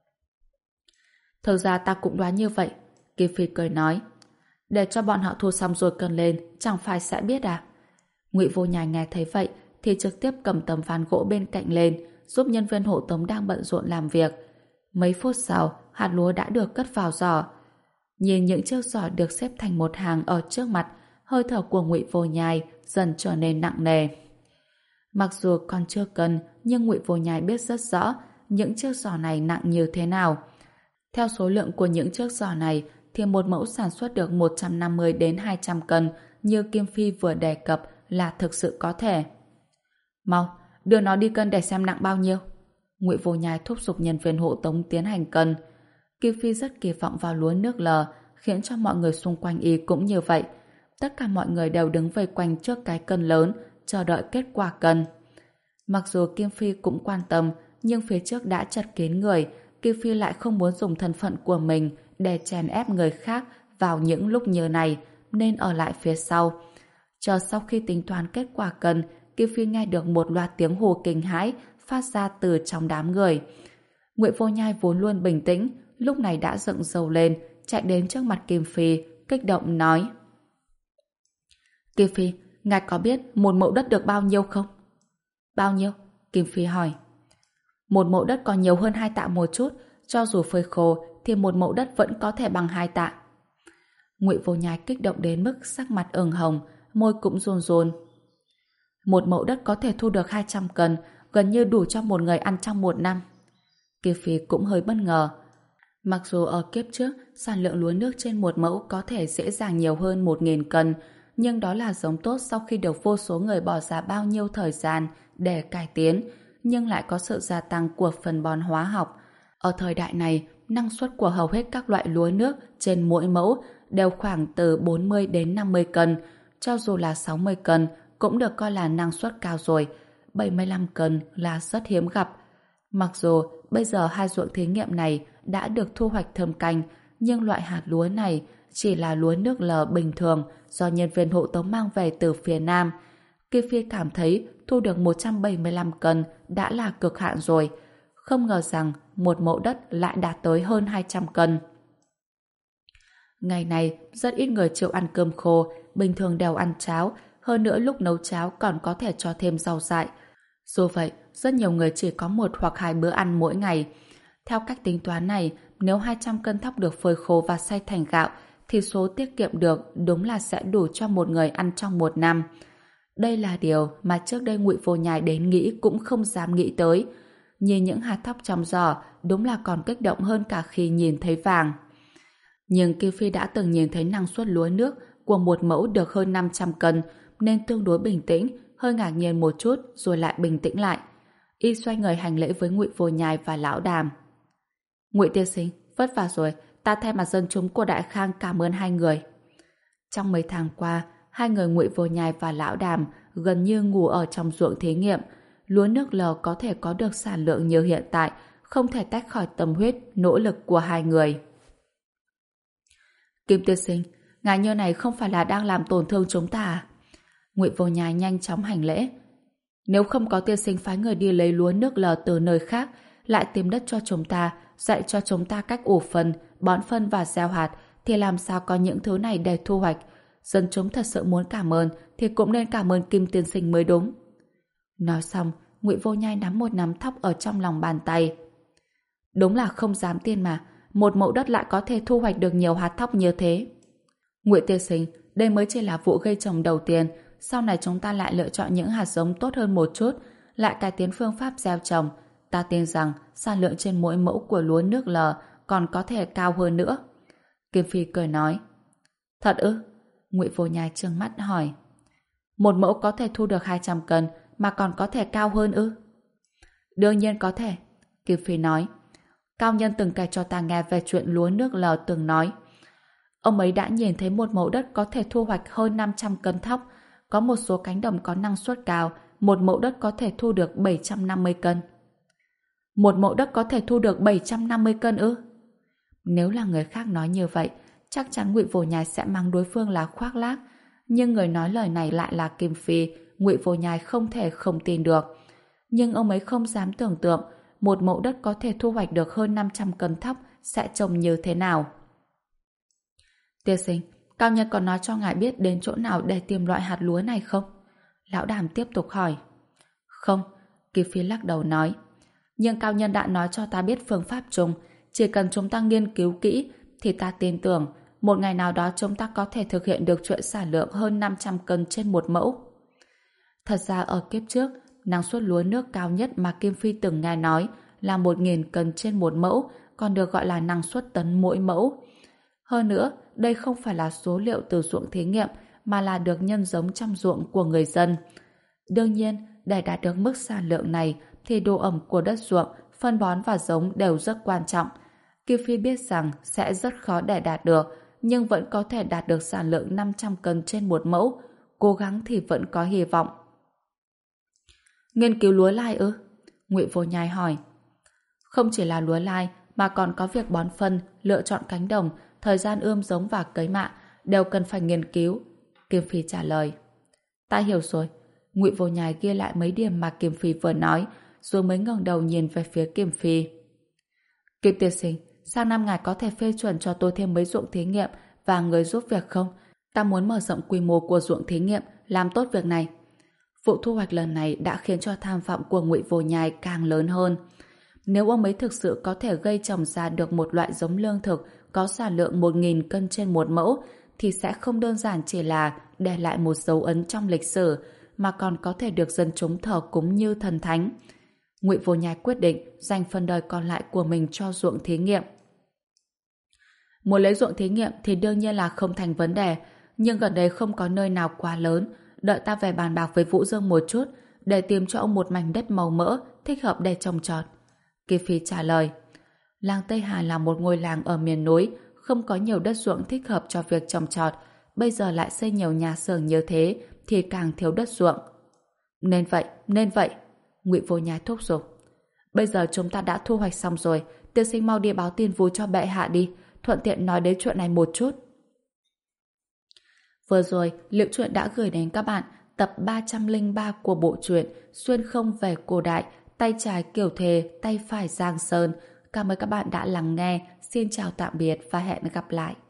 Thực ra ta cũng đoán như vậy, Kim Phi cười nói. Để cho bọn họ thu xong rồi cân lên, chẳng phải sẽ biết à? Ngụy Vô Nhai nghe thấy vậy thì trực tiếp cầm tấm ván gỗ bên cạnh lên, giúp nhân viên hộ tống đang bận rộn làm việc. Mấy phút sau, hạt lúa đã được cất vào giỏ. Nhìn những chiếc giỏ được xếp thành một hàng ở trước mặt, hơi thở của Ngụy Vô Nhai dần trở nên nặng nề. Mặc dù còn chưa cân, nhưng Ngụy Vô Nhai biết rất rõ những chiếc giỏ này nặng như thế nào. Theo số lượng của những chiếc giỏ này thì một mẫu sản xuất được một trăm năm mươi đến hai trăm cân như Kim Phi vừa đề cập là thực sự có thể. Mau, đưa nó đi cân để xem nặng bao nhiêu. Ngụy Vô Nhai thúc giục nhân viên hộ tống tiến hành cân. Kim Phi rất kỳ vọng vào lúa nước lờ, khiến cho mọi người xung quanh y cũng như vậy. Tất cả mọi người đều đứng vây quanh trước cái cân lớn, chờ đợi kết quả cân. Mặc dù Kim Phi cũng quan tâm, nhưng phía trước đã chật kín người, Kim Phi lại không muốn dùng thân phận của mình để chèn ép người khác vào những lúc như này, nên ở lại phía sau. Chờ sau khi tính toán kết quả cân, Kim Phi nghe được một loạt tiếng hô kinh hãi phát ra từ trong đám người. Ngụy Vô Nhai vốn luôn bình tĩnh, lúc này đã dựng râu lên, chạy đến trước mặt Kim Phi, kích động nói. Kim Phi, ngài có biết một mẫu đất được bao nhiêu không? Bao nhiêu? Kim Phi hỏi. Một mẫu đất còn nhiều hơn hai tạ một chút, cho dù phơi khô thì một mẫu đất vẫn có thể bằng hai tạ. Ngụy Vô Nhai kích động đến mức sắc mặt ửng hồng, môi cũng run run. Một mẫu đất có thể thu được hai trăm cân, gần như đủ cho một người ăn trong một năm. Kim Phi cũng hơi bất ngờ. Mặc dù ở kiếp trước, sản lượng lúa nước trên một mẫu có thể dễ dàng nhiều hơn một nghìn cân, nhưng đó là giống tốt sau khi được vô số người bỏ ra bao nhiêu thời gian để cải tiến, nhưng lại có sự gia tăng của phân bón hóa học. Ở thời đại này, năng suất của hầu hết các loại lúa nước trên mỗi mẫu đều khoảng từ bốn mươi đến năm mươi cân, cho dù là sáu mươi cân cũng được coi là năng suất cao rồi, bảy mươi lăm cân là rất hiếm gặp. Mặc dù bây giờ hai ruộng thí nghiệm này đã được thu hoạch thâm canh, nhưng loại hạt lúa này chỉ là lúa nước lờ bình thường do nhân viên hộ tống mang về từ phía Nam. Kim Phi cảm thấy thu được một trăm bảy mươi lăm cân đã là cực hạn rồi. Không ngờ rằng một mẫu đất lại đạt tới hơn hai trăm cân. Ngày này, rất ít người chịu ăn cơm khô, bình thường đều ăn cháo, hơn nữa lúc nấu cháo còn có thể cho thêm rau dại. Dù vậy, rất nhiều người chỉ có một hoặc hai bữa ăn mỗi ngày. Theo cách tính toán này, nếu hai trăm cân thóc được phơi khô và xay thành gạo, thì số tiết kiệm được đúng là sẽ đủ cho một người ăn trong một năm. Đây là điều mà trước đây Ngụy Vô Nhai đến nghĩ cũng không dám nghĩ tới. Nhìn những hạt thóc trong giỏ, đúng là còn kích động hơn cả khi nhìn thấy vàng. Nhưng Kim Phi đã từng nhìn thấy năng suất lúa nước của một mẫu được hơn năm trăm cân, nên tương đối bình tĩnh, hơi ngạc nhiên một chút rồi lại bình tĩnh lại. Y xoay người hành lễ với Ngụy Vô Nhai và Lão Đàm. Ngụy tiên sinh, vất vả rồi, ta thay mặt dân chúng của Đại Khang cảm ơn hai người. Trong mấy tháng qua, hai người Ngụy Vô Nhai và Lão Đàm gần như ngủ ở trong ruộng thí nghiệm. Lúa nước lờ có thể có được sản lượng như hiện tại, không thể tách khỏi tâm huyết, nỗ lực của hai người. Kim tiên sinh, ngài như này không phải là đang làm tổn thương chúng ta à? Ngụy Vô Nhai nhanh chóng hành lễ. Nếu không có tiên sinh phái người đi lấy lúa nước lờ từ nơi khác, lại tìm đất cho chúng ta, dạy cho chúng ta cách ủ phân, bón phân và gieo hạt, thì làm sao có những thứ này để thu hoạch? Dân chúng thật sự muốn cảm ơn, thì cũng nên cảm ơn Kim tiên sinh mới đúng. Nói xong, Ngụy Vô Nhai nắm một nắm thóc ở trong lòng bàn tay. Đúng là không dám tin mà, một mẫu đất lại có thể thu hoạch được nhiều hạt thóc như thế. Ngụy tiên sinh, đây mới chỉ là vụ gây trồng đầu tiên, sau này chúng ta lại lựa chọn những hạt giống tốt hơn một chút, lại cải tiến phương pháp gieo trồng. Ta tin rằng sản lượng trên mỗi mẫu của lúa nước lờ còn có thể cao hơn nữa. Kim Phi cười nói. Thật ư? Ngụy Vô Nhai trừng mắt hỏi. Một mẫu có thể thu được hai trăm cân mà còn có thể cao hơn ư? Đương nhiên có thể, Kim Phi nói. Cao nhân từng kể cho ta nghe về chuyện lúa nước lờ từng nói. Ông ấy đã nhìn thấy một mẫu đất có thể thu hoạch hơn năm trăm cân thóc, có một số cánh đồng có năng suất cao, một mẫu đất có thể thu được bảy trăm năm mươi cân. Một mẫu đất có thể thu được bảy trăm năm mươi cân ư? Nếu là người khác nói như vậy, chắc chắn Ngụy Vô Nhai sẽ mang đối phương là khoác lác, nhưng người nói lời này lại là Kim Phi, Ngụy Vô Nhai không thể không tin được. Nhưng ông ấy không dám tưởng tượng một mẫu đất có thể thu hoạch được hơn năm trăm cân thóc sẽ trông như thế nào. Tiên sinh, cao nhân còn nói cho ngài biết đến chỗ nào để tìm loại hạt lúa này không? Lão Đàm tiếp tục hỏi. Không, Kim Phi lắc đầu nói. Nhưng cao nhân đã nói cho ta biết phương pháp chung, chỉ cần chúng ta nghiên cứu kỹ thì ta tin tưởng một ngày nào đó chúng ta có thể thực hiện được chuyện sản lượng hơn năm trăm cân trên một mẫu. Thật ra ở kiếp trước, năng suất lúa nước cao nhất mà Kim Phi từng nghe nói là một nghìn cân trên một mẫu, còn được gọi là năng suất tấn mỗi mẫu. Hơn nữa, đây không phải là số liệu từ ruộng thí nghiệm mà là được nhân giống trong ruộng của người dân. Đương nhiên, để đạt được mức sản lượng này thì độ ẩm của đất ruộng, phân bón và giống đều rất quan trọng. Kim Phi biết rằng sẽ rất khó để đạt được, nhưng vẫn có thể đạt được sản lượng năm trăm cân trên một mẫu. Cố gắng thì vẫn có hy vọng. Nghiên cứu lúa lai ư? Ngụy Vô Nhai hỏi. Không chỉ là lúa lai mà còn có việc bón phân, lựa chọn cánh đồng, thời gian ươm giống và cấy mạ đều cần phải nghiên cứu. Kim Phi trả lời. Ta hiểu rồi. Ngụy Vô Nhai ghi lại mấy điểm mà Kim Phi vừa nói, rồi mới ngẩng đầu nhìn về phía Kim Phi. Kim tiên sinh, sang năm ngài có thể phê chuẩn cho tôi thêm mấy ruộng thí nghiệm và người giúp việc không? Ta muốn mở rộng quy mô của ruộng thí nghiệm, làm tốt việc này. Vụ thu hoạch lần này đã khiến cho tham vọng của Ngụy Vô Nhai càng lớn hơn. Nếu ông ấy thực sự có thể gây trồng ra được một loại giống lương thực có sản lượng một nghìn cân trên một mẫu, thì sẽ không đơn giản chỉ là để lại một dấu ấn trong lịch sử, mà còn có thể được dân chúng thờ cúng như thần thánh. Ngụy Vô Nhai quyết định dành phần đời còn lại của mình cho ruộng thí nghiệm. Muốn lấy ruộng thí nghiệm thì đương nhiên là không thành vấn đề, nhưng gần đây không có nơi nào quá lớn. Đợi ta về bàn bạc với Vũ Dương một chút để tìm cho ông một mảnh đất màu mỡ thích hợp để trồng trọt. Kim Phi trả lời. Làng Tây Hà là một ngôi làng ở miền núi, không có nhiều đất ruộng thích hợp cho việc trồng trọt. Bây giờ lại xây nhiều nhà xưởng như thế thì càng thiếu đất ruộng. Nên vậy, nên vậy. Ngụy Vô Nhai thúc giục. Bây giờ chúng ta đã thu hoạch xong rồi, tiên sinh mau đi báo tin vui cho bệ hạ đi, thuận tiện nói đến chuyện này một chút. Vừa rồi, Liệu Truyện đã gửi đến các bạn tập ba trăm lẻ ba của bộ truyện Xuyên không về cổ đại, tay trái Kiều Thề, tay phải Giang Sơn. Cảm ơn các bạn đã lắng nghe. Xin chào tạm biệt và hẹn gặp lại.